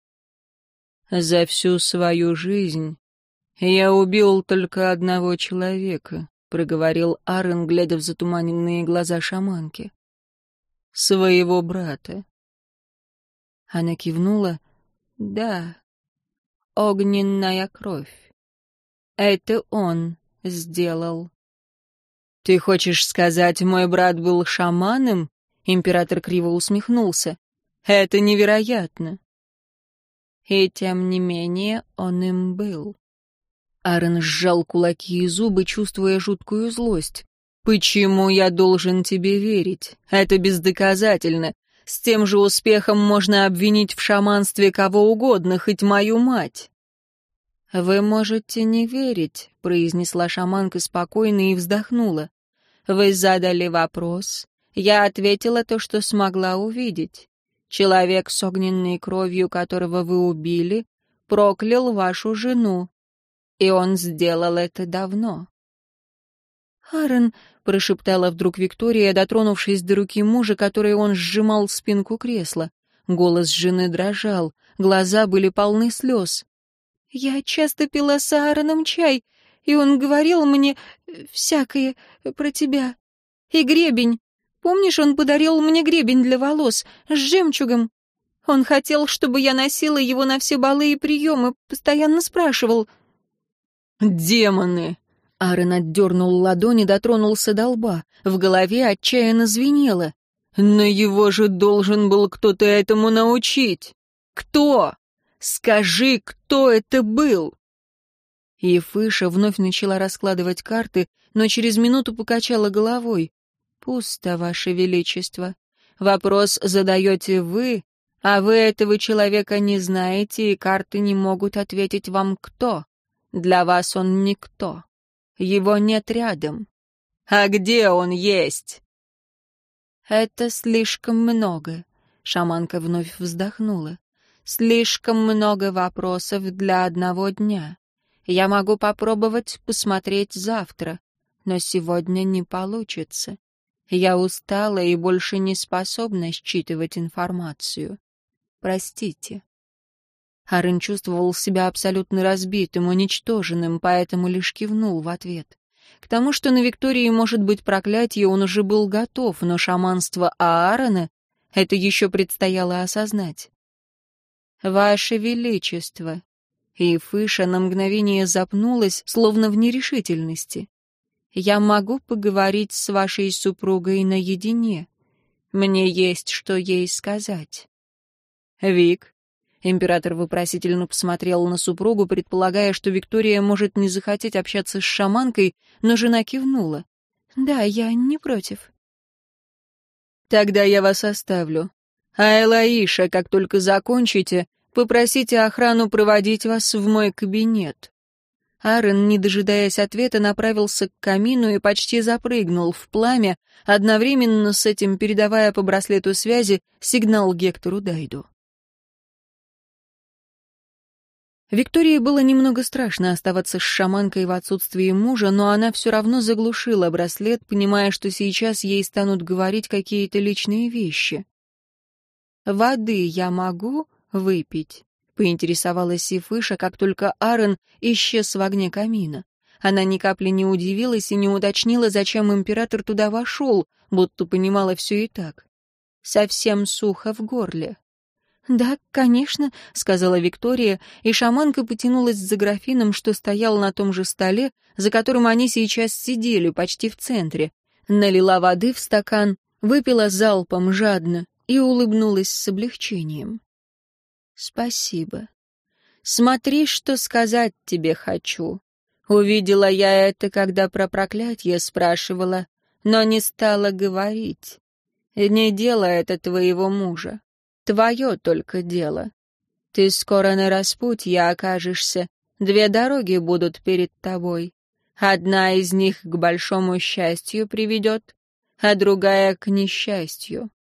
«За всю свою жизнь я убил только одного человека», — проговорил Арен, глядя в затуманенные глаза шаманки. «Своего брата». Она кивнула. «Да, огненная кровь. Это он сделал». «Ты хочешь сказать, мой брат был шаманом?» Император криво усмехнулся. «Это невероятно». «И тем не менее он им был». Арен сжал кулаки и зубы, чувствуя жуткую злость. «Почему я должен тебе верить? Это бездоказательно. С тем же успехом можно обвинить в шаманстве кого угодно, хоть мою мать». «Вы можете не верить», — произнесла шаманка спокойно и вздохнула. «Вы задали вопрос. Я ответила то, что смогла увидеть. Человек с огненной кровью, которого вы убили, проклял вашу жену. И он сделал это давно». «Арен», — прошептала вдруг Виктория, дотронувшись до руки мужа, которой он сжимал спинку кресла. Голос жены дрожал, глаза были полны слез. «Я часто пила с Аароном чай, и он говорил мне всякое про тебя. И гребень. Помнишь, он подарил мне гребень для волос с жемчугом? Он хотел, чтобы я носила его на все балы и приемы, постоянно спрашивал». «Демоны!» Арен отдернул ладони, дотронулся до лба. В голове отчаянно звенело. «Но его же должен был кто-то этому научить. Кто? Скажи, кто это был?» Ефыша вновь начала раскладывать карты, но через минуту покачала головой. «Пусто, Ваше Величество. Вопрос задаете вы, а вы этого человека не знаете, и карты не могут ответить вам кто. Для вас он никто. Его нет рядом. А где он есть?» «Это слишком много», — шаманка вновь вздохнула. «Слишком много вопросов для одного дня. Я могу попробовать посмотреть завтра, но сегодня не получится. Я устала и больше не способна считывать информацию. Простите». Арен чувствовал себя абсолютно разбитым, уничтоженным, поэтому лишь кивнул в ответ. К тому, что на Виктории может быть проклятие, он уже был готов, но шаманство Аарона — это еще предстояло осознать. «Ваше Величество!» И Фыша на мгновение запнулась, словно в нерешительности. «Я могу поговорить с вашей супругой наедине? Мне есть что ей сказать». «Вик?» Император вопросительно посмотрел на супругу, предполагая, что Виктория может не захотеть общаться с шаманкой, но жена кивнула. «Да, я не против». «Тогда я вас оставлю. А Элаиша, как только закончите, попросите охрану проводить вас в мой кабинет». Арен, не дожидаясь ответа, направился к камину и почти запрыгнул в пламя, одновременно с этим передавая по браслету связи сигнал Гектору Дайду. Виктории было немного страшно оставаться с шаманкой в отсутствии мужа, но она все равно заглушила браслет, понимая, что сейчас ей станут говорить какие-то личные вещи. «Воды я могу выпить?» — поинтересовалась Сифыша, как только Арен исчез в огне камина. Она ни капли не удивилась и не уточнила, зачем император туда вошел, будто понимала все и так. «Совсем сухо в горле». «Да, конечно», — сказала Виктория, и шаманка потянулась за графином, что стоял на том же столе, за которым они сейчас сидели, почти в центре. Налила воды в стакан, выпила залпом жадно и улыбнулась с облегчением. «Спасибо. Смотри, что сказать тебе хочу. Увидела я это, когда про проклятие спрашивала, но не стала говорить. Не дело это твоего мужа. Твое только дело. Ты скоро на распутье окажешься, две дороги будут перед тобой. Одна из них к большому счастью приведет, а другая к несчастью.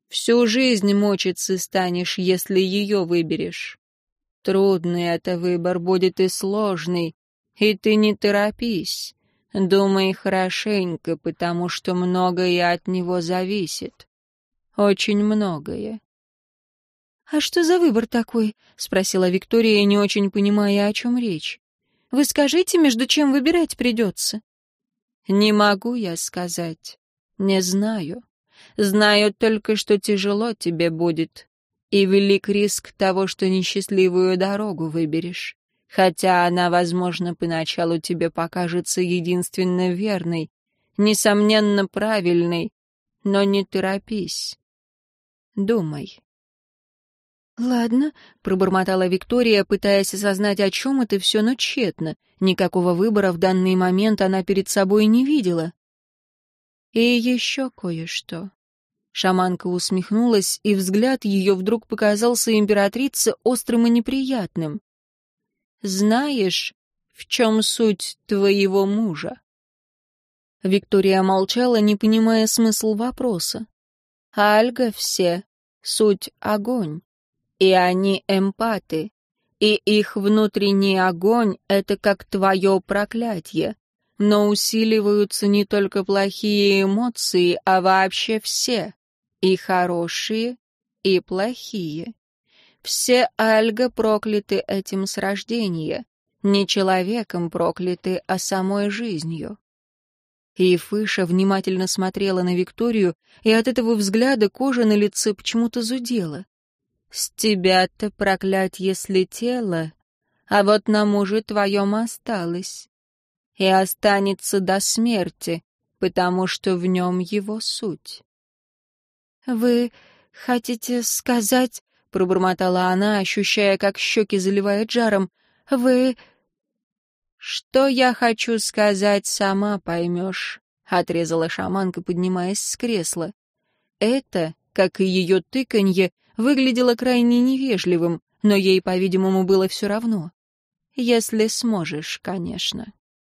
Всю жизнь мучиться станешь, если ее выберешь. Трудный это выбор будет и сложный, и ты не торопись. Думай хорошенько, потому что многое от него зависит. Очень многое. «А что за выбор такой?» — спросила Виктория, не очень понимая, о чем речь. «Вы скажите, между чем выбирать придется?» «Не могу я сказать. Не знаю. Знаю только, что тяжело тебе будет, и велик риск того, что несчастливую дорогу выберешь, хотя она, возможно, поначалу тебе покажется единственно верной, несомненно правильной, но не торопись. Думай». «Ладно», — пробормотала Виктория, пытаясь осознать, о чем это все, но тщетно. Никакого выбора в данный момент она перед собой не видела. «И еще кое-что». Шаманка усмехнулась, и взгляд ее вдруг показался императрице острым и неприятным. «Знаешь, в чем суть твоего мужа?» Виктория молчала, не понимая смысл вопроса. «Альга все, суть огонь. И они эмпаты, и их внутренний огонь — это как твое проклятие. Но усиливаются не только плохие эмоции, а вообще все, и хорошие, и плохие. Все альга прокляты этим с рождения, не человеком прокляты, а самой жизнью». И Фыша внимательно смотрела на Викторию, и от этого взгляда кожа на лице почему-то зудела. «С тебя-то проклятье слетело, а вот на муже твоем осталось. И останется до смерти, потому что в нем его суть». «Вы хотите сказать...» — пробормотала она, ощущая, как щеки заливает жаром. «Вы...» «Что я хочу сказать, сама поймешь», — отрезала шаманка, поднимаясь с кресла. Это, как и ее тыканье, выглядело крайне невежливым, но ей, по-видимому, было все равно. Если сможешь, конечно.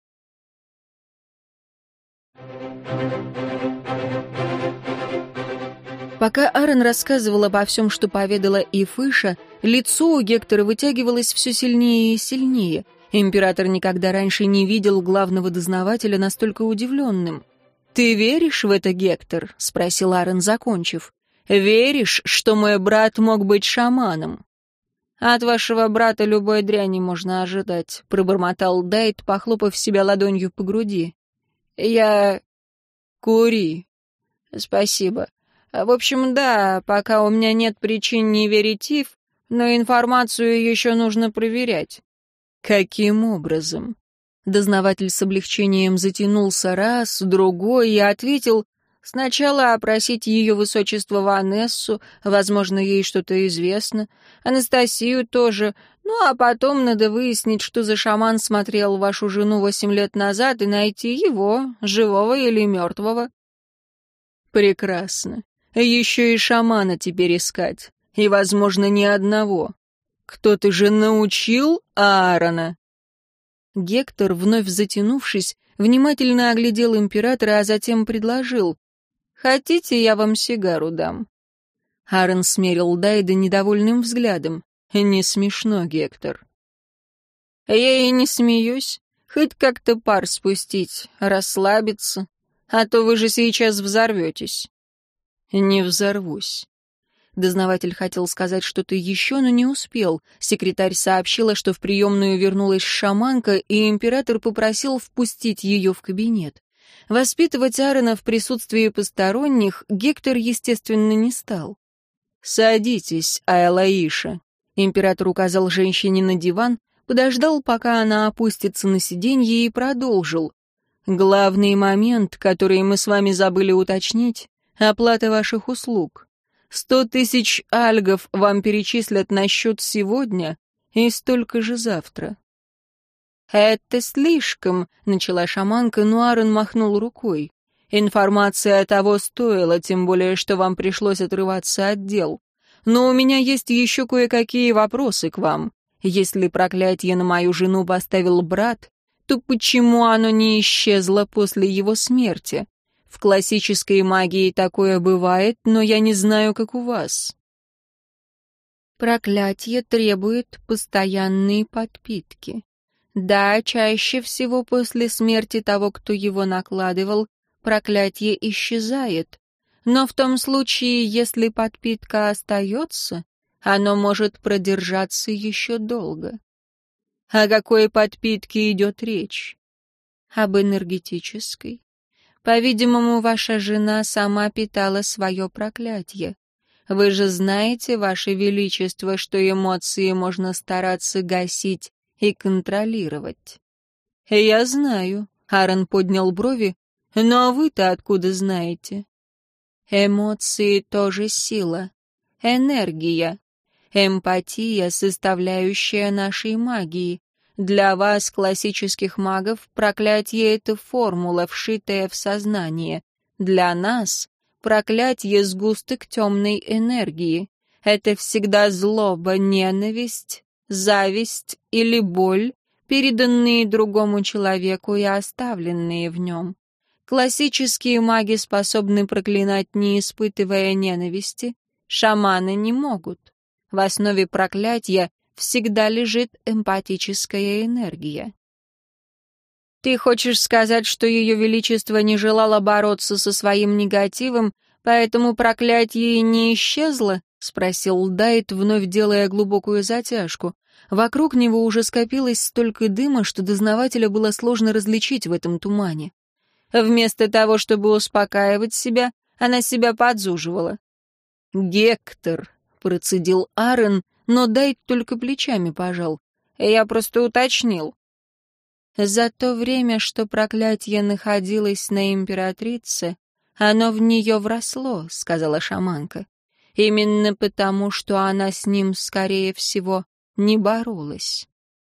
Пока Аарон рассказывал обо всем, что поведала и Фыша, лицо у Гектора вытягивалось все сильнее и сильнее. Император никогда раньше не видел главного дознавателя настолько удивленным. «Ты веришь в это, Гектор?» — спросил Аарон, закончив. «Веришь, что мой брат мог быть шаманом?» «От вашего брата любой дряни можно ожидать», — пробормотал Дайт, похлопав себя ладонью по груди. «Я... кури. Спасибо. В общем, да, пока у меня нет причин не верить Ив, но информацию еще нужно проверять». «Каким образом?» Дознаватель с облегчением затянулся раз, другой и ответил: «Сначала опросить ее высочество Ванессу, возможно, ей что-то известно, Анастасию тоже, ну а потом надо выяснить, что за шаман смотрел вашу жену восемь лет назад, и найти его, живого или мертвого». «Прекрасно. Еще и шамана теперь искать, и, возможно, не одного. Кто-то же научил Аарона?» Гектор, вновь затянувшись, внимательно оглядел императора, а затем предложил: «Хотите, я вам сигару дам?» Аарон смерил Дайда недовольным взглядом. «Не смешно, Гектор». «Я и не смеюсь. Хоть как-то пар спустить, расслабиться. А то вы же сейчас взорветесь». «Не взорвусь». Дознаватель хотел сказать что-то еще, но не успел. Секретарь сообщила, что в приемную вернулась шаманка, и император попросил впустить ее в кабинет. Воспитывать Аарона в присутствии посторонних Гектор, естественно, не стал. «Садитесь, Айлаиша». Император указал женщине на диван, подождал, пока она опустится на сиденье, и продолжил. «Главный момент, который мы с вами забыли уточнить — оплата ваших услуг. Сто тысяч альгов вам перечислят на счет сегодня и столько же завтра». «Это слишком», — начала шаманка, но Аарон махнул рукой. «Информация того стоила, тем более, что вам пришлось отрываться от дел. Но у меня есть еще кое-какие вопросы к вам. Если проклятие на мою жену поставил брат, то почему оно не исчезло после его смерти? В классической магии такое бывает, но я не знаю, как у вас. Проклятие требует постоянной подпитки. Да, чаще всего после смерти того, кто его накладывал, проклятие исчезает. Но в том случае, если подпитка остается, оно может продержаться еще долго. О какой подпитке идет речь? Об энергетической. По-видимому, ваша жена сама питала свое проклятие. Вы же знаете, ваше величество, что эмоции можно стараться гасить и контролировать. Я знаю, Аарон поднял брови, но вы-то откуда знаете? Эмоции тоже сила, энергия, эмпатия, составляющая нашей магии. Для вас, классических магов, проклятие — это формула, вшитая в сознание. Для нас проклятие — сгусток темной энергии. Это всегда злоба, ненависть, зависть или боль, переданные другому человеку и оставленные в нем. Классические маги способны проклинать, не испытывая ненависти. Шаманы не могут. В основе проклятия всегда лежит эмпатическая энергия. Ты хочешь сказать, что Ее Величество не желало бороться со своим негативом, поэтому проклятие не исчезло? — спросил Дайт, вновь делая глубокую затяжку. Вокруг него уже скопилось столько дыма, что дознавателя было сложно различить в этом тумане. Вместо того, чтобы успокаивать себя, она себя подзуживала. «Гектор», — процедил Аарон, но Дайт только плечами пожал. «Я просто уточнил». За то время, что проклятие находилось на императрице, оно в нее вросло, — сказала шаманка. Именно потому, что она с ним, скорее всего, не боролась.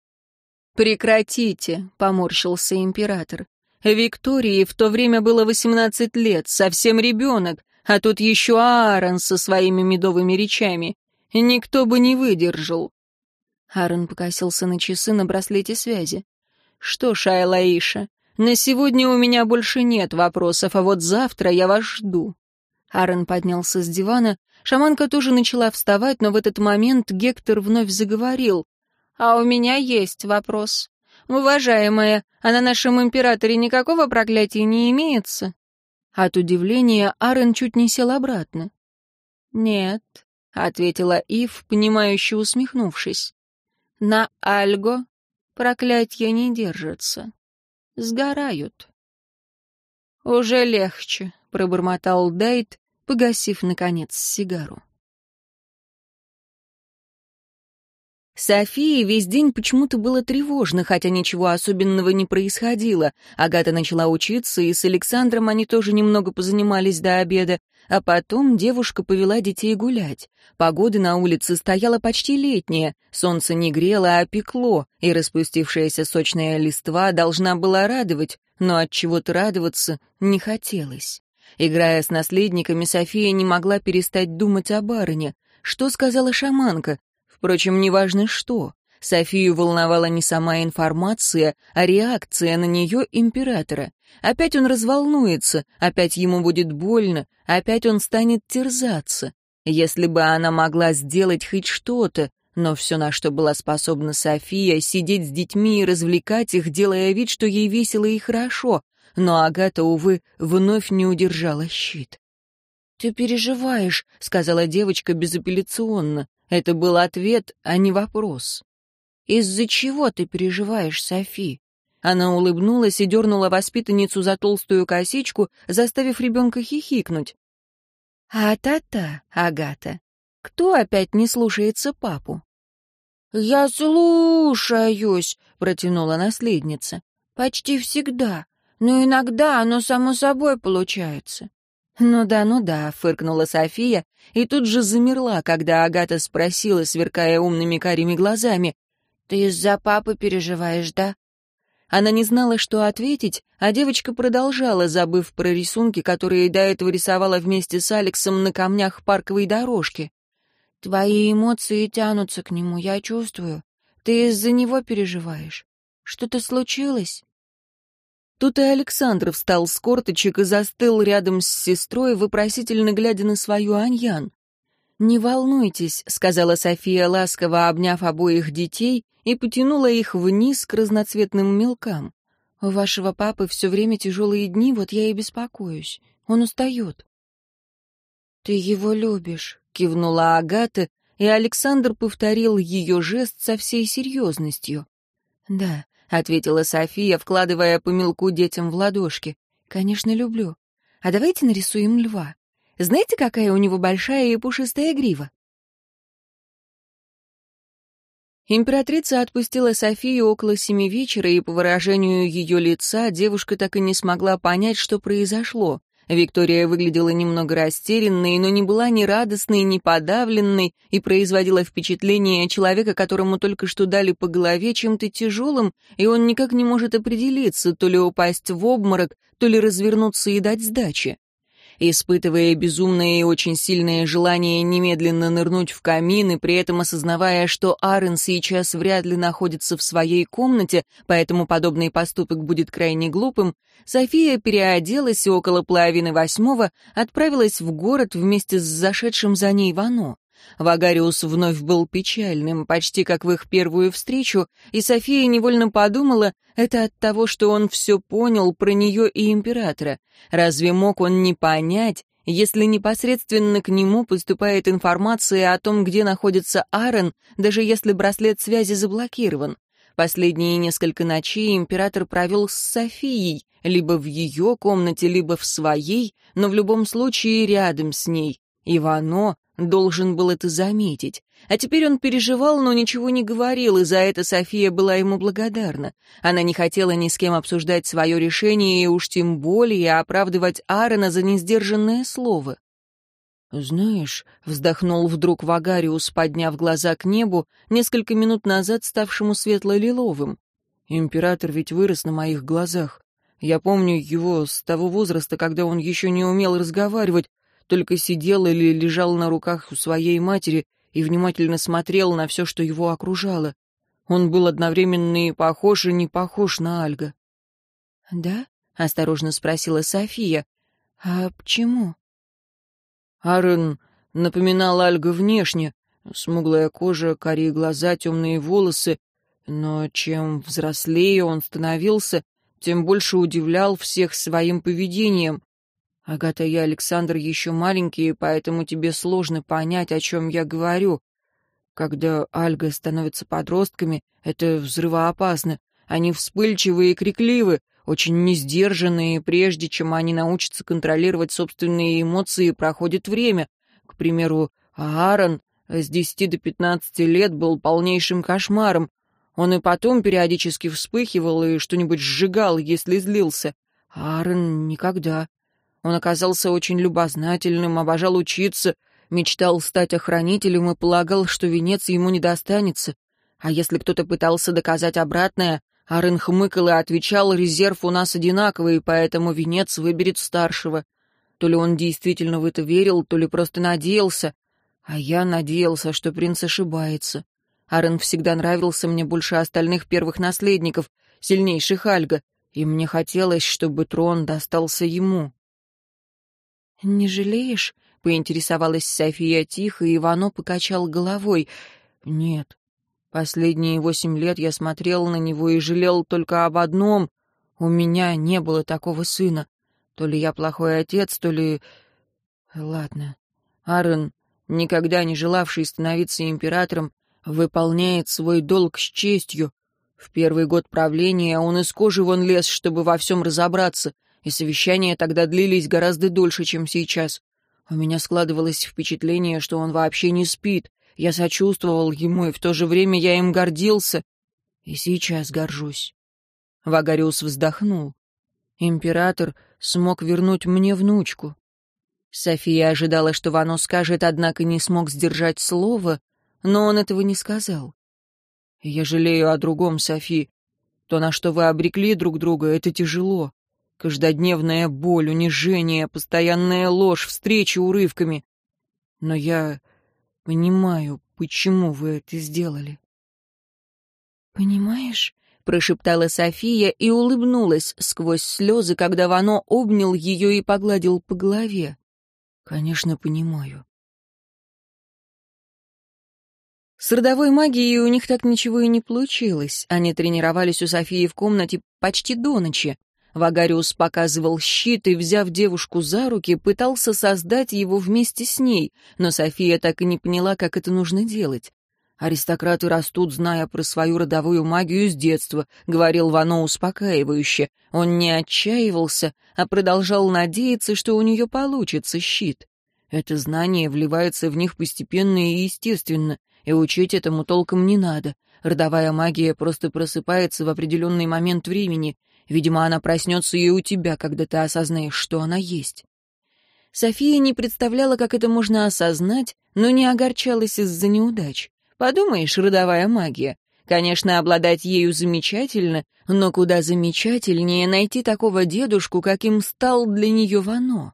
«Прекратите», — поморщился император. «Виктории в то время было восемнадцать лет, совсем ребенок, а тут еще Аарон со своими медовыми речами. Никто бы не выдержал». Аарон покосился на часы на браслете связи. «Что ж, Айлаиша, на сегодня у меня больше нет вопросов, а вот завтра я вас жду». Аарон поднялся с дивана. Шаманка тоже начала вставать, но в этот момент Гектор вновь заговорил. «А у меня есть вопрос. Уважаемая, а на нашем императоре никакого проклятия не имеется?» От удивления Аарон чуть не сел обратно. «Нет», — ответила Ив, понимающе усмехнувшись. «На Альго проклятья не держатся. Сгорают». «Уже легче», — пробормотал Дайт, погасив, наконец, сигару. Софии весь день почему-то было тревожно, хотя ничего особенного не происходило. Агата начала учиться, и с Александром они тоже немного позанимались до обеда, а потом девушка повела детей гулять. Погода на улице стояла почти летняя, солнце не грело, а пекло, и распустившаяся сочная листва должна была радовать, но от чего-то радоваться не хотелось. Играя с наследниками, София не могла перестать думать о барыне. Что сказала шаманка? Впрочем, неважно что. Софию волновала не сама информация, а реакция на нее императора. Опять он разволнуется, опять ему будет больно, опять он станет терзаться. Если бы она могла сделать хоть что-то, но все, на что была способна София, сидеть с детьми и развлекать их, делая вид, что ей весело и хорошо. Но Агата, увы, вновь не удержала щит. «Ты переживаешь», — сказала девочка безапелляционно. Это был ответ, а не вопрос. «Из-за чего ты переживаешь, Софи?» Она улыбнулась и дернула воспитанницу за толстую косичку, заставив ребенка хихикнуть. «А-та-та, Агата, кто опять не слушается папу?» «Я слушаюсь», — протянула наследница. «Почти всегда, но иногда оно само собой получается». «Ну да, ну да», — фыркнула София, и тут же замерла, когда Агата спросила, сверкая умными карими глазами, «Ты из-за папы переживаешь, да?» Она не знала, что ответить, а девочка продолжала, забыв про рисунки, которые до этого рисовала вместе с Алексом на камнях парковой дорожки. «Твои эмоции тянутся к нему, я чувствую. Ты из-за него переживаешь. Что-то случилось?» Тут и Александр встал с корточек и застыл рядом с сестрой, вопросительно глядя на свою Аньян. «Не волнуйтесь», — сказала София, ласково обняв обоих детей и потянула их вниз к разноцветным мелкам. «У вашего папы все время тяжелые дни, вот я и беспокоюсь. Он устает». «Ты его любишь», — кивнула Агата, и Александр повторил ее жест со всей серьезностью. «Да», — ответила София, вкладывая по мелку детям в ладошки. «Конечно, люблю. А давайте нарисуем льва. Знаете, какая у него большая и пушистая грива?» Императрица отпустила Софию около семи вечера, и по выражению ее лица девушка так и не смогла понять, что произошло. Виктория выглядела немного растерянной, но не была ни радостной, ни подавленной и производила впечатление человека, которому только что дали по голове чем-то тяжелым, и он никак не может определиться, то ли упасть в обморок, то ли развернуться и дать сдачи. Испытывая безумное и очень сильное желание немедленно нырнуть в камин и при этом осознавая, что Арен сейчас вряд ли находится в своей комнате, поэтому подобный поступок будет крайне глупым, София переоделась и около половины восьмого отправилась в город вместе с зашедшим за ней Вано. Вагариус вновь был печальным, почти как в их первую встречу, и София невольно подумала, это от того, что он все понял про нее и императора. Разве мог он не понять, если непосредственно к нему поступает информация о том, где находится Арен, даже если браслет связи заблокирован? Последние несколько ночей император провел с Софией, либо в ее комнате, либо в своей, но в любом случае рядом с ней. И Вано должен был это заметить. А теперь он переживал, но ничего не говорил, и за это София была ему благодарна. Она не хотела ни с кем обсуждать свое решение, и уж тем более оправдывать Арена за несдержанное слово. «Знаешь», — вздохнул вдруг Вагариус, подняв глаза к небу, несколько минут назад ставшему светло-лиловым, «император ведь вырос на моих глазах. Я помню его с того возраста, когда он еще не умел разговаривать, только сидел или лежал на руках у своей матери и внимательно смотрел на все, что его окружало. Он был одновременно и похож, и не похож на Альга». «Да?» — осторожно спросила София. «А почему?» Арен напоминал Альга внешне. Смуглая кожа, карие глаза, темные волосы. Но чем взрослее он становился, тем больше удивлял всех своим поведением. Агата и Александр еще маленькие, поэтому тебе сложно понять, о чем я говорю. Когда Альга становится подростками, это взрывоопасно. Они вспыльчивы и крикливы, очень несдержанные, прежде чем они научатся контролировать собственные эмоции, проходит время. К примеру, Аарон с десяти до пятнадцати лет был полнейшим кошмаром. Он и потом периодически вспыхивал и что-нибудь сжигал, если злился. Аарон никогда. Он оказался очень любознательным, обожал учиться, мечтал стать охранителем и полагал, что венец ему не достанется. А если кто-то пытался доказать обратное, Арен хмыкал и отвечал, резерв у нас одинаковый, поэтому венец выберет старшего. То ли он действительно в это верил, то ли просто надеялся. А я надеялся, что принц ошибается. Арен всегда нравился мне больше остальных первых наследников, сильнейших Альга, и мне хотелось, чтобы трон достался ему. «Не жалеешь?» — поинтересовалась София тихо, и Ивано покачал головой. «Нет. Последние восемь лет я смотрел на него и жалел только об одном. У меня не было такого сына. То ли я плохой отец, то ли... Ладно. Арен, никогда не желавший становиться императором, выполняет свой долг с честью. В первый год правления он из кожи вон лез, чтобы во всем разобраться, и совещания тогда длились гораздо дольше, чем сейчас. У меня складывалось впечатление, что он вообще не спит. Я сочувствовал ему, и в то же время я им гордился. И сейчас горжусь». Вагариус вздохнул. «Император смог вернуть мне внучку». София ожидала, что Вано скажет, однако не смог сдержать слова, но он этого не сказал. «Я жалею о другом, Софи. То, на что вы обрекли друг друга, это тяжело. Каждодневная боль, унижение, постоянная ложь, встречи урывками. Но я понимаю, почему вы это сделали». «Понимаешь?» — прошептала София и улыбнулась сквозь слезы, когда Вано обнял ее и погладил по голове. «Конечно, понимаю». С родовой магией у них так ничего и не получилось. Они тренировались у Софии в комнате почти до ночи. Вагариус показывал щит и, взяв девушку за руки, пытался создать его вместе с ней, но София так и не поняла, как это нужно делать. «Аристократы растут, зная про свою родовую магию с детства», — говорил Вано успокаивающе. Он не отчаивался, а продолжал надеяться, что у нее получится щит. Это знание вливается в них постепенно и естественно, и учить этому толком не надо. Родовая магия просто просыпается в определенный момент времени. Видимо, она проснется и у тебя, когда ты осознаешь, что она есть. София не представляла, как это можно осознать, но не огорчалась из-за неудач. Подумаешь, родовая магия. Конечно, обладать ею замечательно, но куда замечательнее найти такого дедушку, каким стал для нее Вано.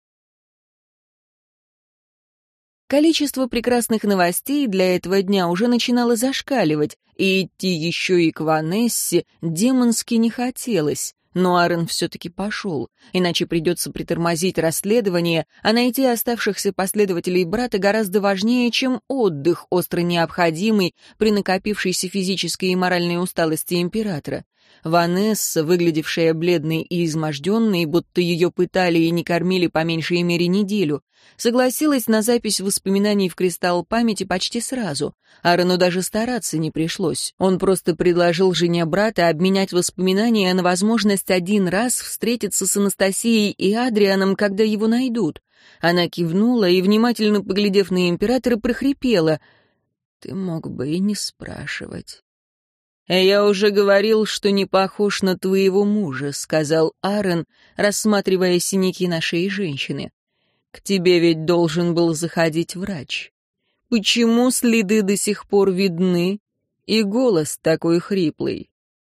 Количество прекрасных новостей для этого дня уже начинало зашкаливать, и идти еще и к Ванессе демонски не хотелось. Но Аарон все-таки пошел, иначе придется притормозить расследование, а найти оставшихся последователей брата гораздо важнее, чем отдых, остро необходимый при накопившейся физической и моральной усталости императора. Ванесса, выглядевшая бледной и изможденной, будто ее пытали и не кормили по меньшей мере неделю, согласилась на запись воспоминаний в кристалл памяти почти сразу. Аарону даже стараться не пришлось. Он просто предложил жене брата обменять воспоминания на возможность один раз встретиться с Анастасией и Адрианом, когда его найдут. Она кивнула и, внимательно поглядев на императора, прохрипела: «Ты мог бы и не спрашивать». «Я уже говорил, что не похож на твоего мужа», — сказал Аарон, рассматривая синяки на шее женщины. «К тебе ведь должен был заходить врач. Почему следы до сих пор видны и голос такой хриплый?»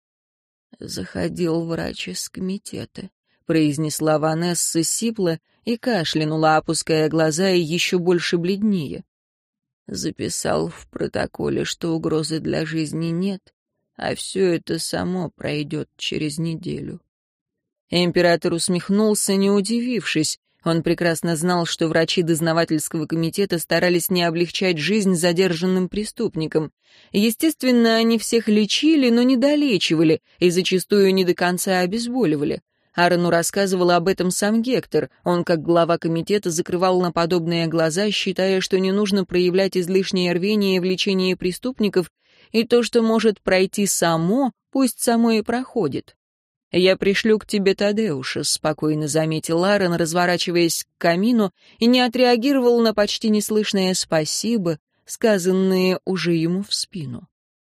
«Заходил врач из комитета», — произнесла Ванесса сипло и кашлянула, опуская глаза и еще больше бледнее. «Записал в протоколе, что угрозы для жизни нет, а все это само пройдет через неделю». Император усмехнулся, не удивившись. Он прекрасно знал, что врачи дознавательского комитета старались не облегчать жизнь задержанным преступникам. Естественно, они всех лечили, но не долечивали, и зачастую не до конца обезболивали. Аарону рассказывал об этом сам Гектор. Он, как глава комитета, закрывал на подобные глаза, считая, что не нужно проявлять излишнее рвение в лечении преступников, и то, что может пройти само, пусть само и проходит. «Я пришлю к тебе Тадеуша», — спокойно заметил Аарон, разворачиваясь к камину, и не отреагировал на почти неслышное «спасибо», сказанные уже ему в спину.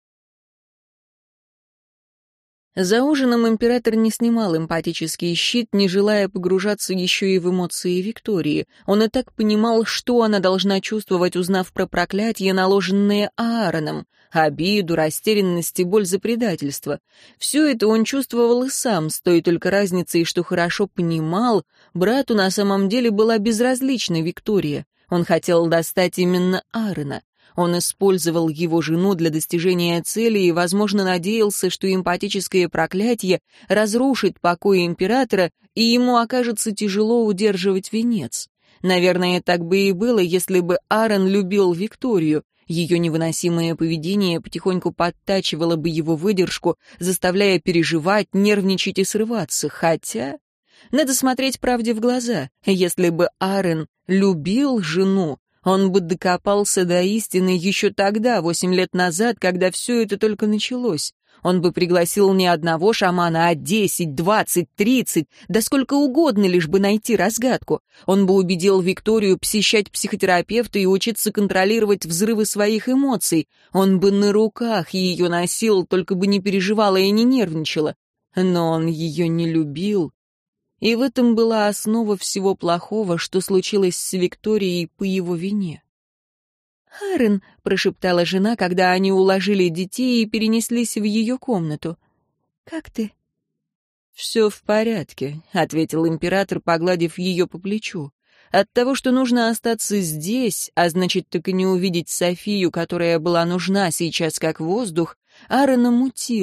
За ужином император не снимал эмпатический щит, не желая погружаться еще и в эмоции Виктории. Он и так понимал, что она должна чувствовать, узнав про проклятие, наложенное Аароном, обиду, растерянность и боль за предательство. Все это он чувствовал и сам, с той только разницей, что хорошо понимал, брату на самом деле была безразлична Виктория. Он хотел достать именно Аарона. Он использовал его жену для достижения цели и, возможно, надеялся, что эмпатическое проклятие разрушит покой императора, и ему окажется тяжело удерживать венец. Наверное, так бы и было, если бы Аарон любил Викторию. Ее невыносимое поведение потихоньку подтачивало бы его выдержку, заставляя переживать, нервничать и срываться. Хотя, надо смотреть правде в глаза. Если бы Аарон любил жену, он бы докопался до истины еще тогда, восемь лет назад, когда все это только началось. Он бы пригласил не одного шамана, а десять, двадцать, тридцать, да сколько угодно, лишь бы найти разгадку. Он бы убедил Викторию посещать психотерапевта и учиться контролировать взрывы своих эмоций. Он бы на руках ее носил, только бы не переживала и не нервничала. Но он ее не любил. И в этом была основа всего плохого, что случилось с Викторией по его вине. «Аарон», — прошептала жена, когда они уложили детей и перенеслись в ее комнату. «Как ты?» «Все в порядке», — ответил император, погладив ее по плечу. От того, что нужно остаться здесь, а значит, так и не увидеть Софию, которая была нужна сейчас как воздух, Аарона мутило.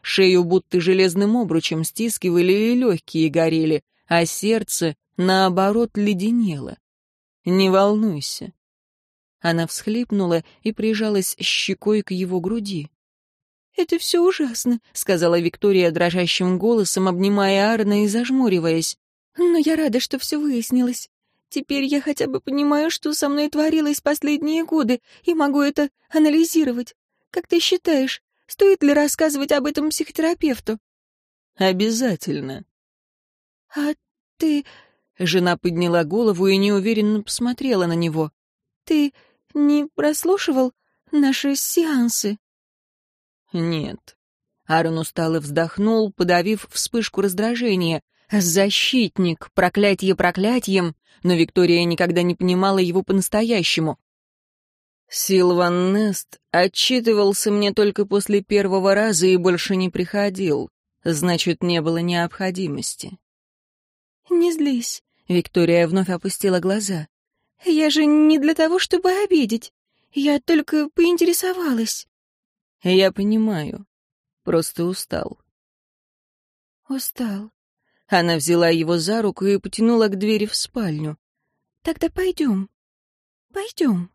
шею будто железным обручем стискивали и легкие горели, а сердце, наоборот, леденело. «Не волнуйся». Она всхлипнула и прижалась щекой к его груди. «Это все ужасно», — сказала Виктория дрожащим голосом, обнимая Аарона и зажмуриваясь. «Но я рада, что все выяснилось. Теперь я хотя бы понимаю, что со мной творилось последние годы, и могу это анализировать. Как ты считаешь, стоит ли рассказывать об этом психотерапевту?» «Обязательно». «А ты...» — жена подняла голову и неуверенно посмотрела на него. «Ты не прослушивал наши сеансы?» «Нет». Аарон устало вздохнул, подавив вспышку раздражения. «Защитник! Проклятье проклятьем!» Но Виктория никогда не понимала его по-настоящему. «Силван Нест отчитывался мне только после первого раза и больше не приходил. Значит, не было необходимости». «Не злись», — Виктория вновь опустила глаза. «Я же не для того, чтобы обидеть. Я только поинтересовалась». «Я понимаю. Просто устал». «Устал». Она взяла его за руку и потянула к двери в спальню. «Тогда пойдем. Пойдем».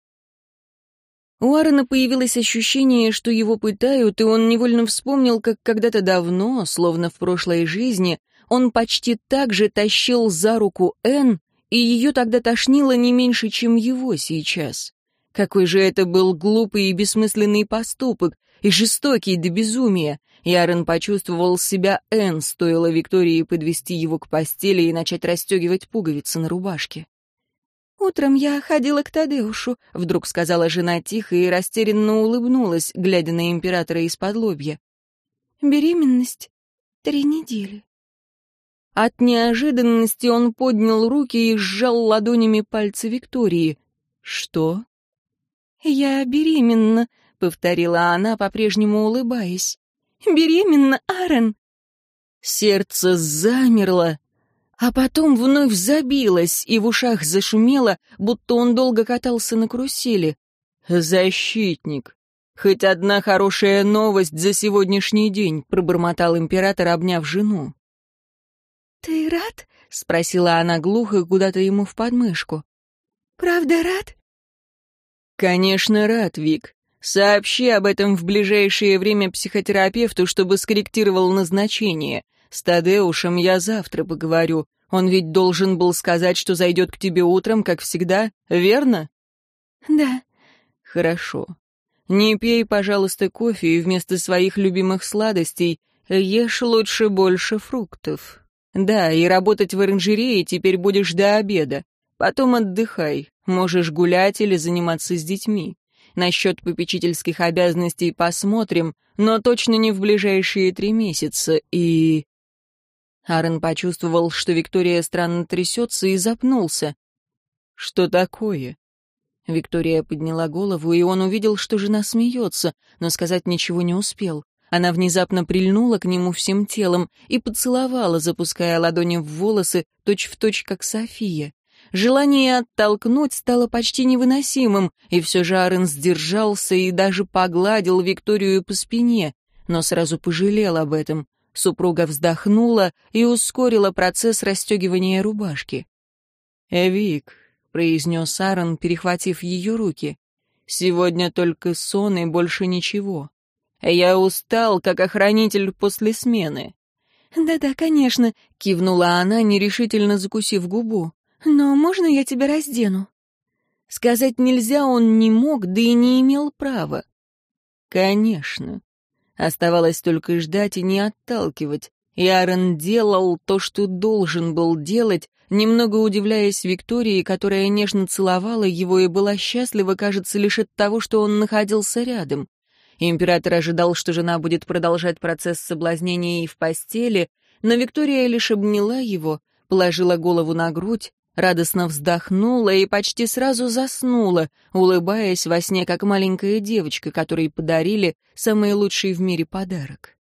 У Аарона появилось ощущение, что его пытают, и он невольно вспомнил, как когда-то давно, словно в прошлой жизни, он почти так же тащил за руку Энн, и ее тогда тошнило не меньше, чем его сейчас. Какой же это был глупый и бессмысленный поступок, и жестокий до безумия. И Аарон почувствовал себя Энн, стоило Виктории подвести его к постели и начать расстегивать пуговицы на рубашке. «Утром я ходила к Тадеушу», — вдруг сказала жена тихо и растерянно улыбнулась, глядя на императора из-под лобья. «Беременность три недели». От неожиданности он поднял руки и сжал ладонями пальцы Виктории. «Что?» «Я беременна», — повторила она, по-прежнему улыбаясь. «Беременна, Аарон!» Сердце замерло, а потом вновь забилось, и в ушах зашумело, будто он долго катался на карусели. «Защитник! Хоть одна хорошая новость за сегодняшний день», — пробормотал император, обняв жену. «Ты рад?» — спросила она глухо куда-то ему в подмышку. «Правда рад?» «Конечно рад, Вик. Сообщи об этом в ближайшее время психотерапевту, чтобы скорректировал назначение. С Тадеушем я завтра поговорю. Он ведь должен был сказать, что зайдет к тебе утром, как всегда, верно?» «Да». «Хорошо. Не пей, пожалуйста, кофе и вместо своих любимых сладостей ешь лучше больше фруктов. Да, и работать в оранжерее теперь будешь до обеда. Потом отдыхай, можешь гулять или заниматься с детьми. Насчет попечительских обязанностей посмотрим, но точно не в ближайшие три месяца, и...» Аарон почувствовал, что Виктория странно трясется, и запнулся. «Что такое?» Виктория подняла голову, и он увидел, что жена смеется, но сказать ничего не успел. Она внезапно прильнула к нему всем телом и поцеловала, запуская ладони в волосы, точь-в-точь, как София. Желание оттолкнуть стало почти невыносимым, и все же Аарон сдержался и даже погладил Викторию по спине, но сразу пожалел об этом. Супруга вздохнула и ускорила процесс расстегивания рубашки. «Эвик», — произнес Аарон, перехватив ее руки, — «сегодня только сон и больше ничего. Я устал, как охранитель после смены». «Да-да, конечно», — кивнула она, нерешительно закусив губу. «Но можно я тебя раздену?» Сказать нельзя он не мог, да и не имел права. «Конечно». Оставалось только ждать и не отталкивать. И Аарон делал то, что должен был делать, немного удивляясь Виктории, которая нежно целовала его и была счастлива, кажется, лишь от того, что он находился рядом. Император ожидал, что жена будет продолжать процесс соблазнения и в постели, но Виктория лишь обняла его, положила голову на грудь, радостно вздохнула и почти сразу заснула, улыбаясь во сне, как маленькая девочка, которой подарили самый лучший в мире подарок.